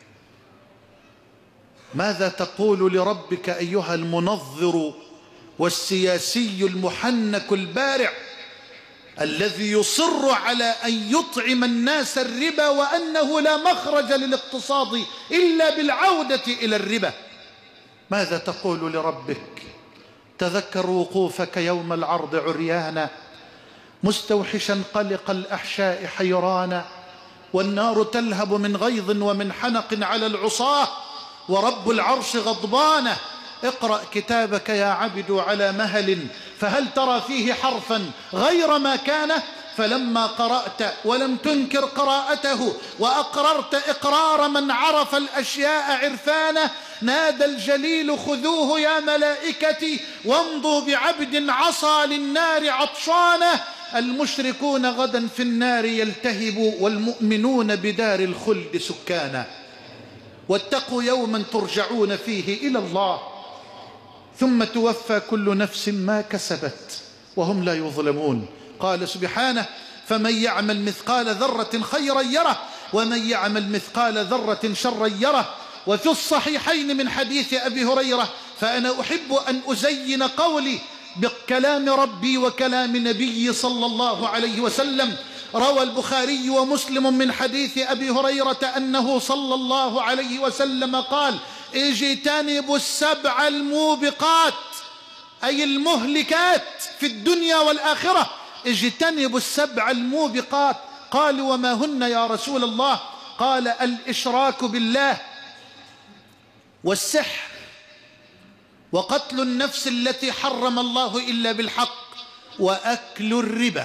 ماذا تقول لربك أيها المنظر والسياسي المحنك البارع الذي يصر على أن يطعم الناس الربا، وأنه لا مخرج للاقتصاد إلا بالعودة إلى الربا؟ ماذا تقول لربك؟ تذكر وقوفك يوم العرض عريانا مستوحشا قلق الأحشاء حيرانا، والنار تلهب من غيظ ومن حنق على العصاة ورب العرش غضبانه. اقرأ كتابك يا عبد على مهل، فهل ترى فيه حرفا غير ما كان؟ فلما قرأت ولم تنكر قراءته وأقررت إقرار من عرف الأشياء عرفانه، نادى الجليل خذوه يا ملائكتي وامضوا بعبد عصى للنار عطشانه. المشركون غدا في النار يلتهب والمؤمنون بدار الخلد سكانا. واتقوا يوما ترجعون فيه إلى الله ثم توفى كل نفس ما كسبت وهم لا يظلمون. قال سبحانه فمن يعمل مثقال ذرة خيرا يره ومن يعمل مثقال ذرة شرا يره. وفي الصحيحين من حديث أبي هريرة: فأنا أحب أن أزين قولي بكلام ربي وكلام نبي صلى الله عليه وسلم. روى البخاري ومسلم من حديث أبي هريرة أنه صلى الله عليه وسلم قال: اجتنبوا السبع الموبقات، أي المهلكات في الدنيا والآخرة. اجتنبوا السبع الموبقات. قالوا وما هن يا رسول الله؟ قال: الإشراك بالله، والسحر، وقتل النفس التي حرم الله إلا بالحق، وأكل الربا،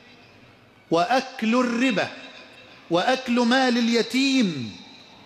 وأكل مال اليتيم،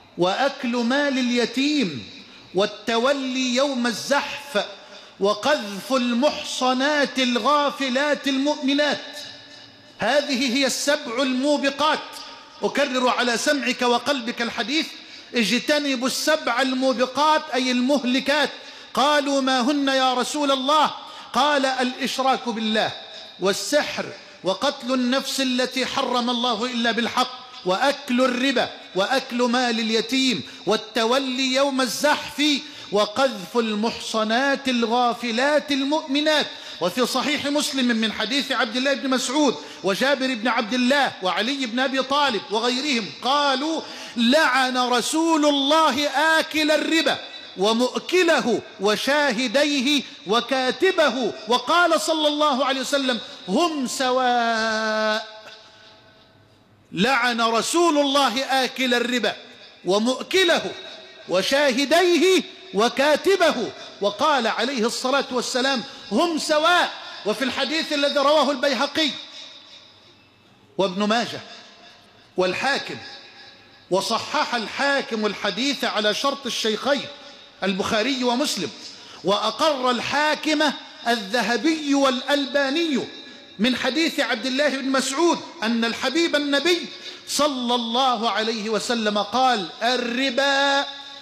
والتولي يوم الزحف، وقذف المحصنات الغافلات المؤمنات. هذه هي السبع الموبقات. أكرر على سمعك وقلبك الحديث: اجتنبوا السبع الموبقات أي المهلكات. قالوا ما هن يا رسول الله؟ قال: الإشراك بالله، والسحر، وقتل النفس التي حرم الله إلا بالحق، وأكل الربا، وأكل مال اليتيم، والتولي يوم الزحف، وقذف المحصنات الغافلات المؤمنات. وفي صحيح مسلم من حديث عبد الله بن مسعود وجابر بن عبد الله وعلي بن أبي طالب وغيرهم قالوا: لعن رسول الله آكل الربا ومؤكله وشاهديه وكاتبه، وقال صلى الله عليه وسلم: هم سواء. لعن رسول الله آكل الربا ومؤكله وشاهديه وكاتبه، وقال عليه الصلاة والسلام: هم سواء. وفي الحديث الذي رواه البيهقي وابن ماجه والحاكم، وصحح الحاكم الحديث على شرط الشيخين البخاري ومسلم، وأقر الحاكم الذهبي والألباني من حديث عبد الله بن مسعود أن الحبيب النبي صلى الله عليه وسلم قال: الربا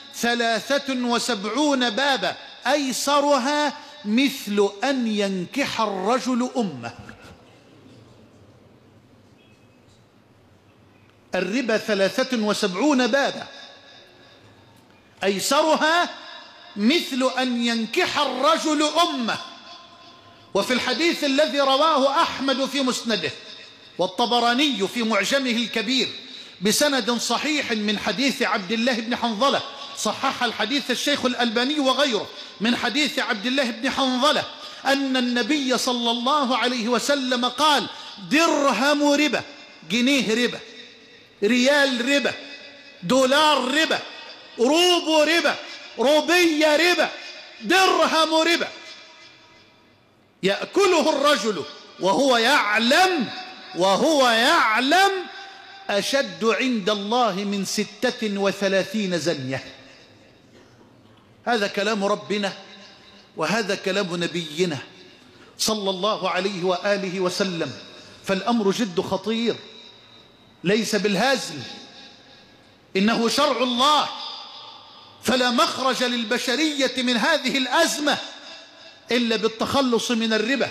73 بابا أيسرها مثل أن ينكح الرجل أمه. الربا 73 بابا أيسرها مثل أن ينكح الرجل أمه. وفي الحديث الذي رواه أحمد في مسنده والطبراني في معجمه الكبير بسند صحيح من حديث عبد الله بن حنظلة، صحح الحديث الشيخ الألباني وغيره، من حديث عبد الله بن حنظلة أن النبي صلى الله عليه وسلم قال: درهم ربا، جنيه ربا، ريال ربا، دولار ربا، روبو ربا، روبية ربا، درهم ربا يأكله الرجل وهو يعلم أشد عند الله من 36 زنية. هذا كلام ربنا وهذا كلام نبينا صلى الله عليه وآله وسلم. فالأمر جد خطير، ليس بالهزل، إنه شرع الله. فلا مخرج للبشرية من هذه الأزمة إلا بالتخلص من الربا،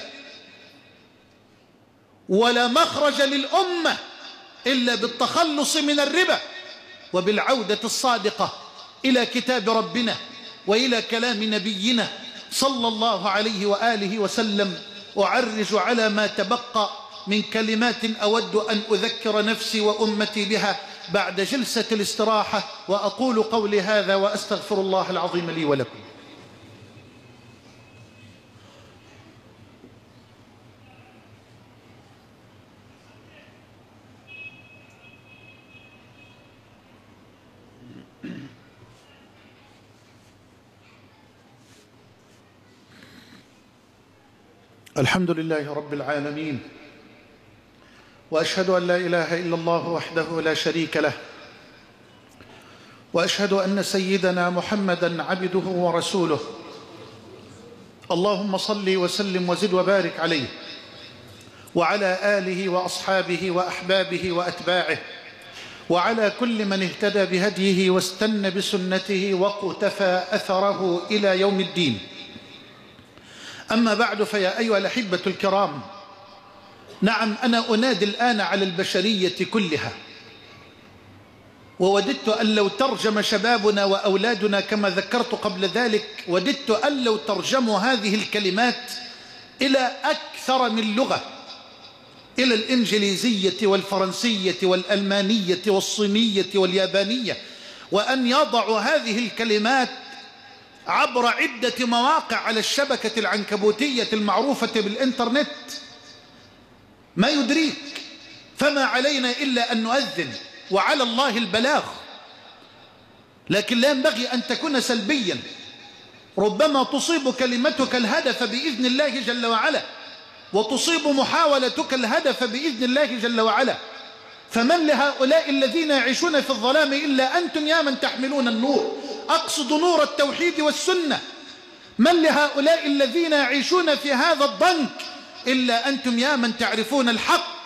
ولا مخرج للأمة إلا بالتخلص من الربا وبالعودة الصادقة إلى كتاب ربنا وإلى كلام نبينا صلى الله عليه وآله وسلم. أعرج على ما تبقى من كلمات أود أن أذكر نفسي وأمتي بها بعد جلسة الاستراحة، وأقول قولي هذا وأستغفر الله العظيم لي ولكم. الحمد لله رب العالمين، وأشهد أن لا إله إلا الله وحده لا شريك له، وأشهد أن سيدنا محمدًا عبده ورسوله. اللهم صل وسلم وزد وبارك عليه وعلى آله وأصحابه وأحبابه وأتباعه وعلى كل من اهتدى بهديه واستنى بسنته واقتفى أثره إلى يوم الدين. أما بعد، فيا أيها الأحبة الكرام، نعم، أنا أنادي الآن على البشرية كلها، ووددت أن لو ترجم شبابنا وأولادنا كما ذكرت قبل ذلك، وددت أن لو ترجموا هذه الكلمات إلى أكثر من لغة، إلى الإنجليزية والفرنسية والألمانية والصينية واليابانية، وأن يضعوا هذه الكلمات عبر عدة مواقع على الشبكة العنكبوتية المعروفة بالإنترنت. ما يدريك، فما علينا إلا أن نؤذن وعلى الله البلاغ، لكن لا ينبغي أن تكون سلبيا. ربما تصيب كلمتك الهدف بإذن الله جل وعلا، وتصيب محاولتك الهدف بإذن الله جل وعلا. فمن لهؤلاء الذين يعيشون في الظلام إلا أنتم يا من تحملون النور، أقصد نور التوحيد والسنة. من لهؤلاء الذين يعيشون في هذا الضنك إلا أنتم يا من تعرفون الحق.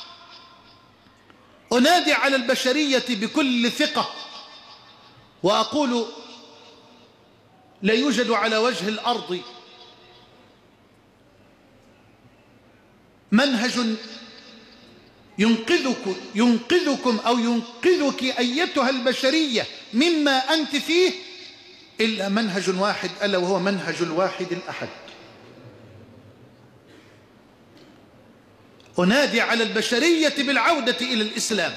أنادي على البشرية بكل ثقة وأقول: لا يوجد على وجه الأرض منهج ينقذكم أو ينقذك أيتها البشرية مما أنت فيه إلا منهج واحد، ألا وهو منهج الواحد الأحد. أنادي على البشرية بالعودة إلى الإسلام،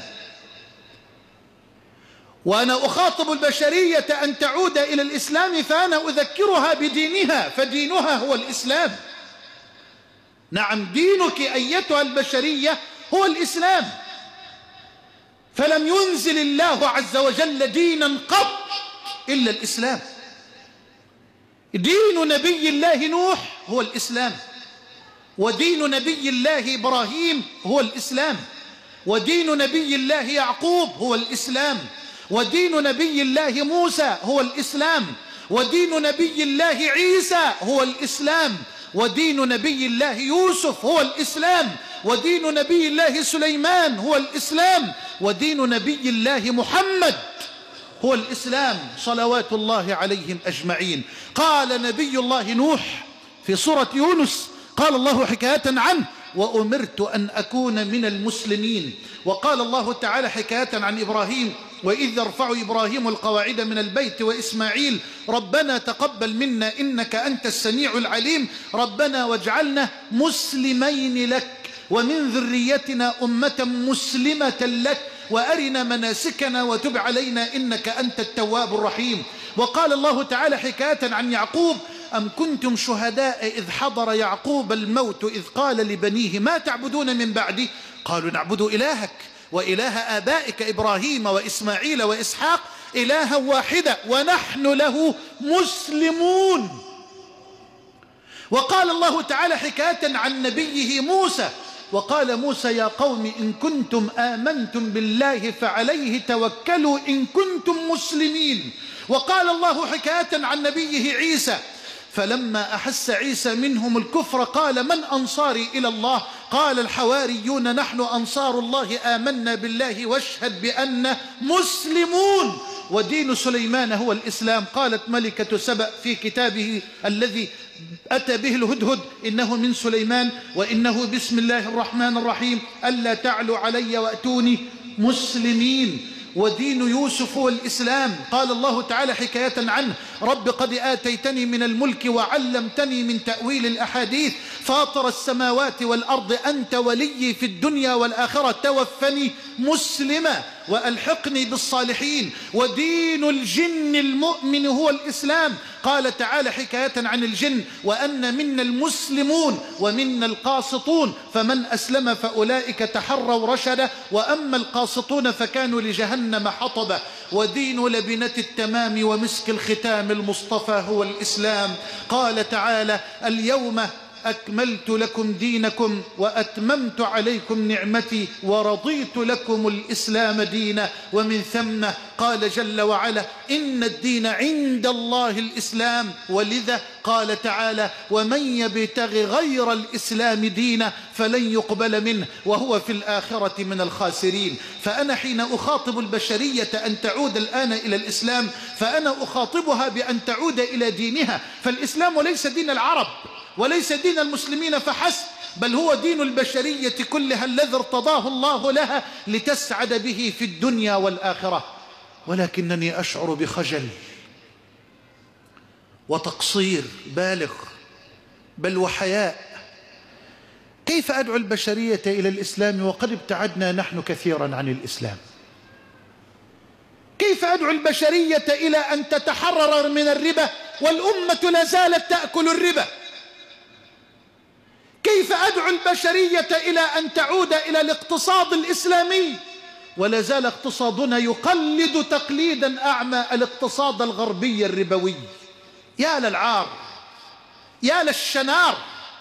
وأنا أخاطب البشرية أن تعود إلى الإسلام، فأنا أذكرها بدينها، فدينها هو الإسلام. نعم، دينك أيتها البشرية هو الإسلام، فلم ينزل الله عز وجل دينا قط إلا الإسلام. دين نبي الله نوح هو الإسلام، ودين نبي الله إبراهيم هو الإسلام، ودين نبي الله يعقوب هو الإسلام، ودين نبي الله موسى هو الإسلام، ودين نبي الله عيسى هو الإسلام، ودين نبي الله يوسف هو الإسلام، ودين نبي الله سليمان هو الإسلام، ودين نبي الله محمد هو الإسلام، صلوات الله عليهم أجمعين. قال نبي الله نوح في سورة يونس، قال الله حكاية عنه: وأمرت أن أكون من المسلمين. وقال الله تعالى حكاية عن إبراهيم: وإذ يرفع إبراهيم القواعد من البيت وإسماعيل ربنا تقبل منا إنك أنت السميع العليم، ربنا واجعلنا مسلمين لك ومن ذريتنا أمة مسلمة لك وأرنا مناسكنا وتب علينا إنك أنت التواب الرحيم. وقال الله تعالى حكاية عن يعقوب: أم كنتم شهداء إذ حضر يعقوب الموت إذ قال لبنيه ما تعبدون من بعدي قالوا نعبد إلهك وإله آبائك إبراهيم وإسماعيل وإسحاق إلها واحدا ونحن له مسلمون. وقال الله تعالى حكاية عن نبيه موسى: وقال موسى يا قوم إن كنتم آمنتم بالله فعليه توكلوا إن كنتم مسلمين. وقال الله حكاية عن نبيه عيسى: فلما أحس عيسى منهم الكفر قال من أنصاري إلى الله قال الحواريون نحن أنصار الله آمنا بالله واشهد بأننا مسلمون. ودين سليمان هو الإسلام. قالت ملكة سبأ في كتابه الذي أتى به الهدهد: إنه من سليمان وإنه بسم الله الرحمن الرحيم ألا تعلوا علي وأتوني مسلمين. ودين يوسف هو الإسلام. قال الله تعالى حكاية عنه: رب قد آتيتني من الملك وعلمتني من تأويل الأحاديث فاطر السماوات والأرض أنت ولي في الدنيا والآخرة توفني مسلما وألحقني بالصالحين. ودين الجن المؤمن هو الإسلام. قال تعالى حكاية عن الجن: وأن منا المسلمون ومنا القاسطون فمن أسلم فأولئك تحروا رشدا وأما القاسطون فكانوا لجهنم حطبا. ودين لبنة التمام ومسك الختام المصطفى هو الإسلام. قال تعالى: اليوم أكملت لكم دينكم وأتممت عليكم نعمتي ورضيت لكم الإسلام دينا. ومن ثم قال جل وعلا إن الدين عند الله الإسلام. ولذا قال تعالى ومن يبتغ غير الإسلام دينا فلن يقبل منه وهو في الآخرة من الخاسرين. فأنا حين أخاطب البشرية أن تعود الآن إلى الإسلام فأنا أخاطبها بأن تعود إلى دينها. فالإسلام ليس دين العرب وليس دين المسلمين فحسب، بل هو دين البشرية كلها الذي ارتضاه الله لها لتسعد به في الدنيا والآخرة. ولكنني أشعر بخجل وتقصير بالغ بل وحياء. كيف أدعو البشرية إلى الإسلام وقد ابتعدنا نحن كثيرا عن الإسلام؟ كيف أدعو البشرية إلى أن تتحرر من الربا والأمة لا زالت تأكل الربا؟ كيف أدعو البشرية إلى أن تعود إلى الاقتصاد الإسلامي ولا زال اقتصادنا يقلد تقليدا أعمى الاقتصاد الغربي الربوي؟ يا للعار، يا للشنار،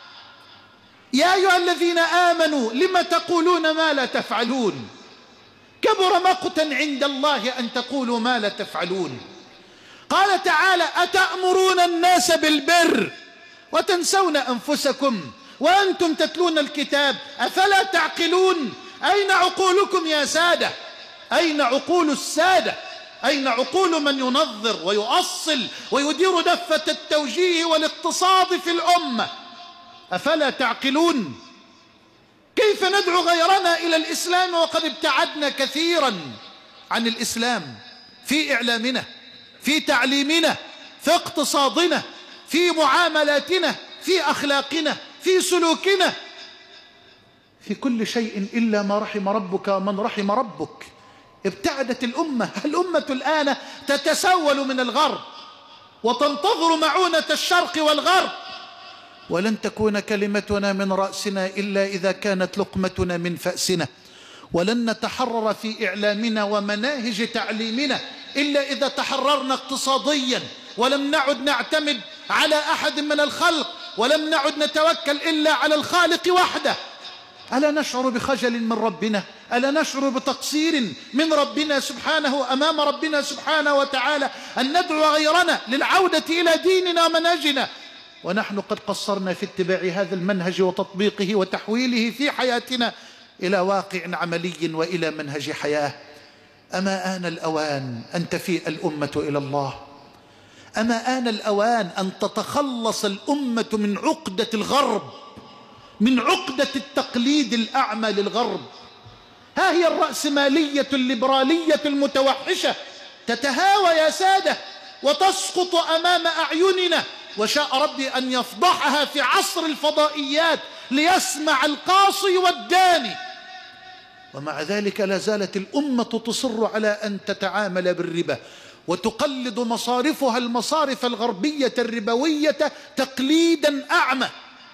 يا أيها الذين آمنوا لم تقولون ما لا تفعلون؟ كبر مقتا عند الله أن تقولوا ما لا تفعلون. قال تعالى أتأمرون الناس بالبر وتنسون أنفسكم وأنتم تتلون الكتاب أفلا تعقلون؟ أين عقولكم يا سادة؟ أين عقول السادة؟ أين عقول من ينظر ويؤصل ويدير دفة التوجيه والاقتصاد في الأمة؟ أفلا تعقلون؟ كيف ندعو غيرنا إلى الإسلام وقد ابتعدنا كثيرا عن الإسلام في إعلامنا، في تعليمنا، في اقتصادنا، في معاملاتنا، في أخلاقنا، في سلوكنا، في كل شيء إلا ما رحم ربك ومن رحم ربك. ابتعدت الأمة. الأمة الآن تتسول من الغرب وتنتظر معونة الشرق والغرب. ولن تكون كلمتنا من رأسنا إلا إذا كانت لقمتنا من فأسنا. ولن نتحرر في إعلامنا ومناهج تعليمنا إلا إذا تحررنا اقتصاديا ولم نعد نعتمد على أحد من الخلق ولم نعد نتوكل إلا على الخالق وحده. ألا نشعر بخجل من ربنا؟ ألا نشعر بتقصير من ربنا سبحانه أمام ربنا سبحانه وتعالى أن ندعو غيرنا للعودة إلى ديننا ومنهجنا ونحن قد قصرنا في اتباع هذا المنهج وتطبيقه وتحويله في حياتنا إلى واقع عملي وإلى منهج حياة؟ أما آن الأوان أن تفيء الأمة إلى الله؟ أما آن الأوان أن تتخلص الأمة من عقدة الغرب، من عقدة التقليد الأعمى للغرب؟ ها هي الرأسمالية الليبرالية المتوحشة تتهاوى يا سادة وتسقط أمام أعيننا، وشاء ربي أن يفضحها في عصر الفضائيات ليسمع القاصي والداني. ومع ذلك لا زالت الأمة تصر على أن تتعامل بالربا وتقلد مصارفها المصارف الغربية الربوية تقليدا أعمى.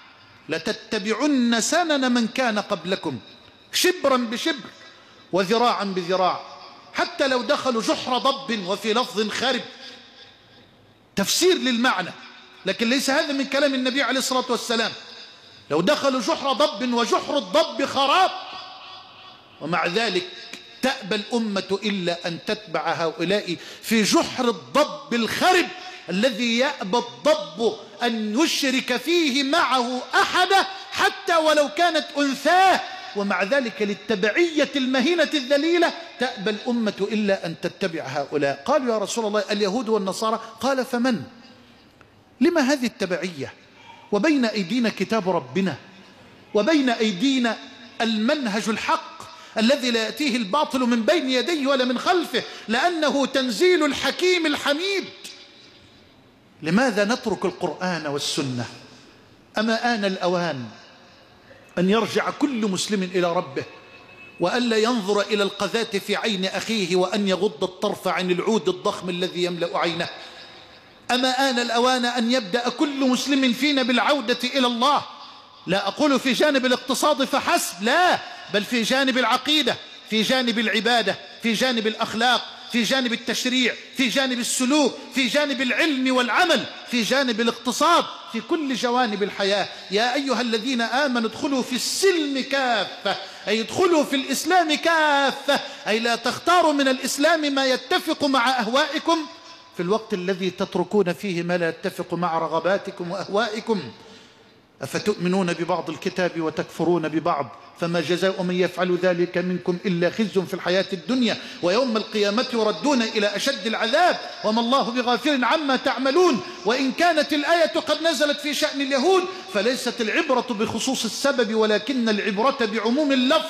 لتتبعن سنن من كان قبلكم شبرا بشبر وذراعا بذراع، حتى لو دخلوا جحر ضب وفي لفظ خرب. تفسير للمعنى، لكن ليس هذا من كلام النبي عليه الصلاة والسلام. لو دخلوا جحر ضب وجحر الضب خراب. ومع ذلك تأبى الأمة إلا أن تتبع هؤلاء في جحر الضب الخرب الذي يأبى الضب أن يشرك فيه معه أحدا حتى ولو كانت أنثاه. ومع ذلك للتبعية المهينة الذليلة تأبى الأمة إلا أن تتبع هؤلاء. قالوا يا رسول الله اليهود والنصارى؟ قال فمن؟ لما هذه التبعية وبين أيدينا كتاب ربنا وبين أيدينا المنهج الحق الذي لا يأتيه الباطل من بين يديه ولا من خلفه لأنه تنزيل الحكيم الحميد؟ لماذا نترك القرآن والسنة؟ أما آن الأوان أن يرجع كل مسلم إلى ربه وألا ينظر إلى القذاة في عين أخيه وأن يغض الطرف عن العود الضخم الذي يملأ عينه. أما آن الأوان أن يبدأ كل مسلم فينا بالعودة إلى الله. لا أقول في جانب الاقتصاد فحسب، لا، بل في جانب العقيدة، في جانب العبادة، في جانب الأخلاق، في جانب التشريع، في جانب السلوك، في جانب العلم والعمل، في جانب الاقتصاد، في كل جوانب الحياة. يا أيها الذين آمنوا ادخلوا في السلم كافة، أي ادخلوا في الإسلام كافة، أي لا تختاروا من الإسلام ما يتفق مع أهوائكم في الوقت الذي تتركون فيه ما لا يتفق مع رغباتكم وأهوائكم. أفتؤمنون ببعض الكتاب وتكفرون ببعض، فما جزاء من يفعل ذلك منكم إلا خزي في الحياة الدنيا ويوم القيامة يردون إلى أشد العذاب وما الله بغافل عما تعملون. وإن كانت الآية قد نزلت في شأن اليهود فليست العبرة بخصوص السبب ولكن العبرة بعموم اللفظ،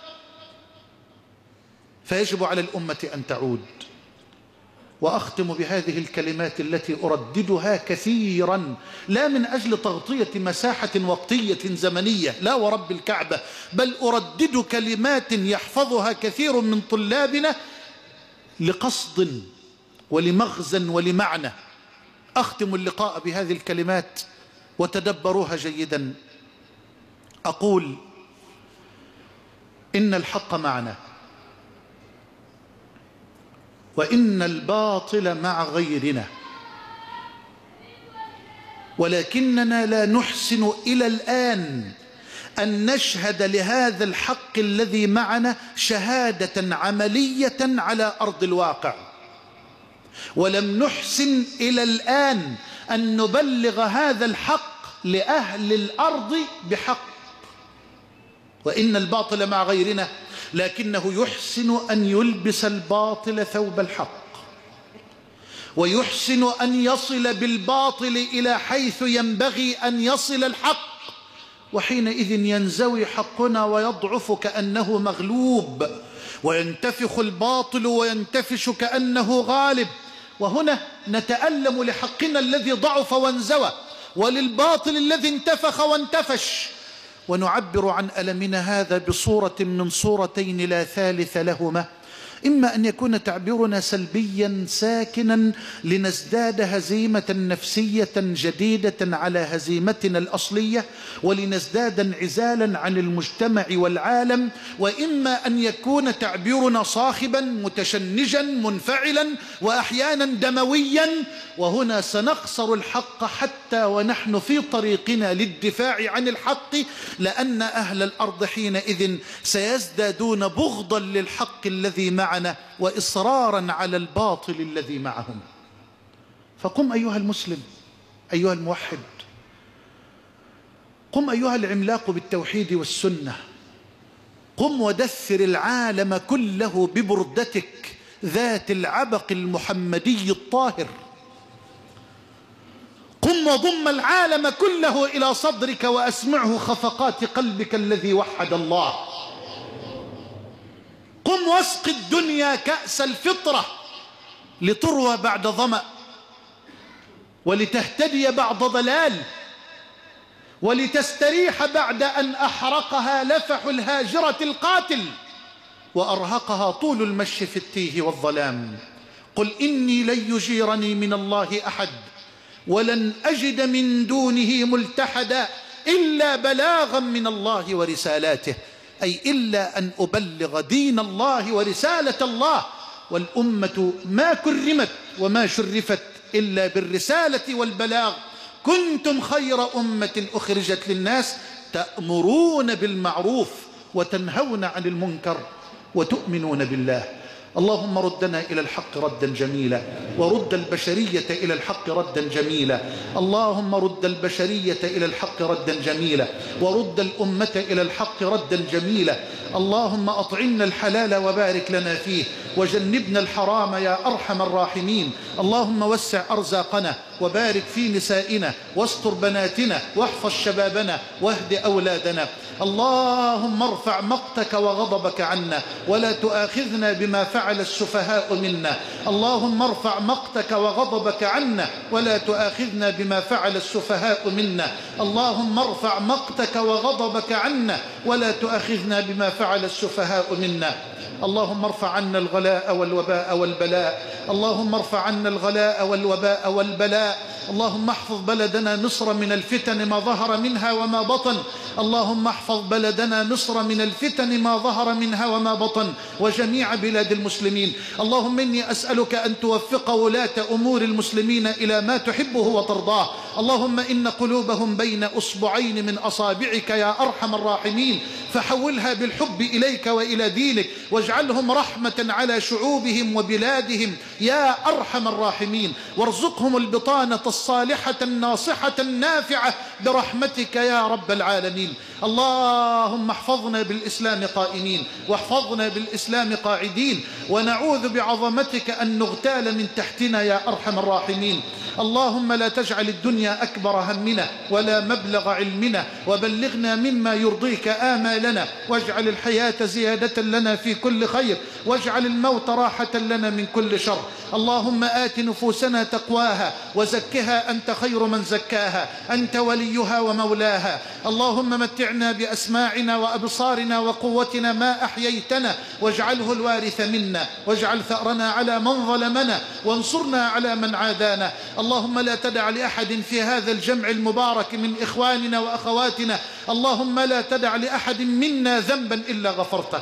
فيجب على الأمة أن تعود. وأختم بهذه الكلمات التي أرددها كثيرا، لا من أجل تغطية مساحة وقتية زمنية، لا ورب الكعبة، بل أردد كلمات يحفظها كثير من طلابنا لقصد ولمغزى ولمعنى. أختم اللقاء بهذه الكلمات وتدبروها جيدا. أقول إن الحق معنا وإن الباطل مع غيرنا، ولكننا لا نحسن إلى الآن أن نشهد لهذا الحق الذي معنا شهادة عملية على أرض الواقع، ولم نحسن إلى الآن أن نبلغ هذا الحق لأهل الأرض بحق. وإن الباطل مع غيرنا، لكنه يحسن أن يلبس الباطل ثوب الحق، ويحسن أن يصل بالباطل إلى حيث ينبغي أن يصل الحق، وحينئذ ينزوي حقنا ويضعف كأنه مغلوب، وينتفخ الباطل وينتفش كأنه غالب. وهنا نتألم لحقنا الذي ضعف وانزوى، وللباطل الذي انتفخ وانتفش، ونعبر عن ألمنا هذا بصورة من صورتين لا ثالث لهما. إما أن يكون تعبيرنا سلبيا ساكنا لنزداد هزيمة نفسية جديدة على هزيمتنا الأصلية ولنزداد انعزالا عن المجتمع والعالم، وإما أن يكون تعبيرنا صاخبا متشنجا منفعلا وأحيانا دمويا، وهنا سنخسر الحق حتى ونحن في طريقنا للدفاع عن الحق، لأن أهل الأرض حينئذ سيزدادون بغضا للحق الذي معنا وإصرارا على الباطل الذي معهم. فقم أيها المسلم، أيها الموحد، قم أيها العملاق بالتوحيد والسنة، قم ودثر العالم كله ببردتك ذات العبق المحمدي الطاهر. قم وضم العالم كله إلى صدرك وأسمعه خفقات قلبك الذي وحد الله. قم واسق الدنيا كأس الفطرة لتروى بعد ظمأ، ولتهتدي بعد ضلال، ولتستريح بعد أن أحرقها لفح الهاجرة القاتل وأرهقها طول المشي في التيه والظلام. قل إني لن يجيرني من الله أحد ولن أجد من دونه ملتحدا إلا بلاغا من الله ورسالاته، أي إلا أن أبلغ دين الله ورسالة الله. والأمة ما كرمت وما شرفت إلا بالرسالة والبلاغ. كنتم خير أمة أخرجت للناس تأمرون بالمعروف وتنهون عن المنكر وتؤمنون بالله. اللهم ردنا إلى الحق ردا جميلا، ورد البشرية إلى الحق ردا جميلا. اللهم رد البشرية إلى الحق ردا جميلا، ورد الأمة إلى الحق ردا جميلا. اللهم أطعمنا الحلال وبارك لنا فيه، وجنبنا الحرام يا أرحم الراحمين. اللهم وسع أرزاقنا وبارك في نسائنا واستر بناتنا واحفظ شبابنا واهد أولادنا. اللهم ارفع مقتك وغضبك عنا ولا تؤاخذنا بما فعل السفهاء منا. اللهم ارفع مقتك وغضبك عنا ولا تؤاخذنا بما فعل السفهاء منا. اللهم ارفع مقتك وغضبك عنا ولا تؤاخذنا بما فعل السفهاء منا. اللهم ارفع عنا الغلاء والوباء والبلاء. اللهم ارفع عنا الغلاء والوباء والبلاء. اللهم احفظ بلدنا مصر من الفتن ما ظهر منها وما بطن. اللهم احفظ بلدنا مصر من الفتن ما ظهر منها وما بطن، وجميع بلاد المسلمين. اللهم إني أسألك أن توفق ولاة أمور المسلمين إلى ما تحبه وترضاه. اللهم إن قلوبهم بين أصبعين من أصابعك يا أرحم الراحمين، فحولها بالحب إليك وإلى دينك، واجعلهم رحمة على شعوبهم وبلادهم يا أرحم الراحمين، وارزقهم البطانة الصالحة الناصحة النافعة برحمتك يا رب العالمين. اللهم احفظنا بالإسلام قائمين، واحفظنا بالإسلام قاعدين، ونعوذ بعظمتك أن نغتال من تحتنا يا أرحم الراحمين. اللهم لا تجعل الدنيا أكبر همنا ولا مبلغ علمنا، وبلغنا مما يرضيك آمالنا، واجعل الحياة زيادة لنا في كل خير، واجعل الموت راحة لنا من كل شر. اللهم آت نفوسنا تقواها وزكها أنت خير من زكاها، أنت وليها ومولاها. اللهم متعنا بأسماعنا وأبصارنا وقوتنا ما أحييتنا، واجعله الوارث منا، واجعل ثأرنا على من ظلمنا، وانصرنا على من عادانا. اللهم لا تدع لأحد في هذا الجمع المبارك من إخواننا وأخواتنا، اللهم لا تدع لأحد منا ذنبا إلا غفرته،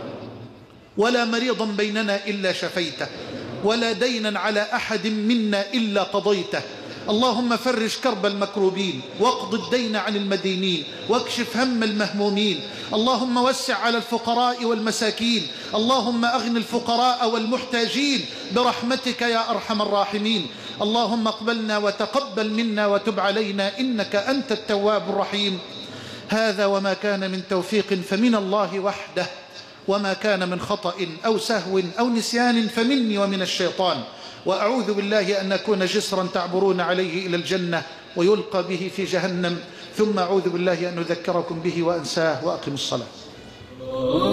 ولا مريضا بيننا إلا شفيته، ولا دينا على أحد منا إلا قضيته. اللهم فرج كرب المكروبين، واقض الدين عن المدينين، واكشف هم المهمومين. اللهم وسع على الفقراء والمساكين، اللهم أغن الفقراء والمحتاجين برحمتك يا أرحم الراحمين. اللهم اقبلنا وتقبل منا وتب علينا، إنك أنت التواب الرحيم. هذا وما كان من توفيق فمن الله وحده، وما كان من خطأ أو سهو أو نسيان فمني ومن الشيطان. وأعوذ بالله أن أكون جسرا تعبرون عليه إلى الجنة ويلقى به في جهنم، ثم أعوذ بالله أن أذكركم به وأنساه. وأقم الصلاة.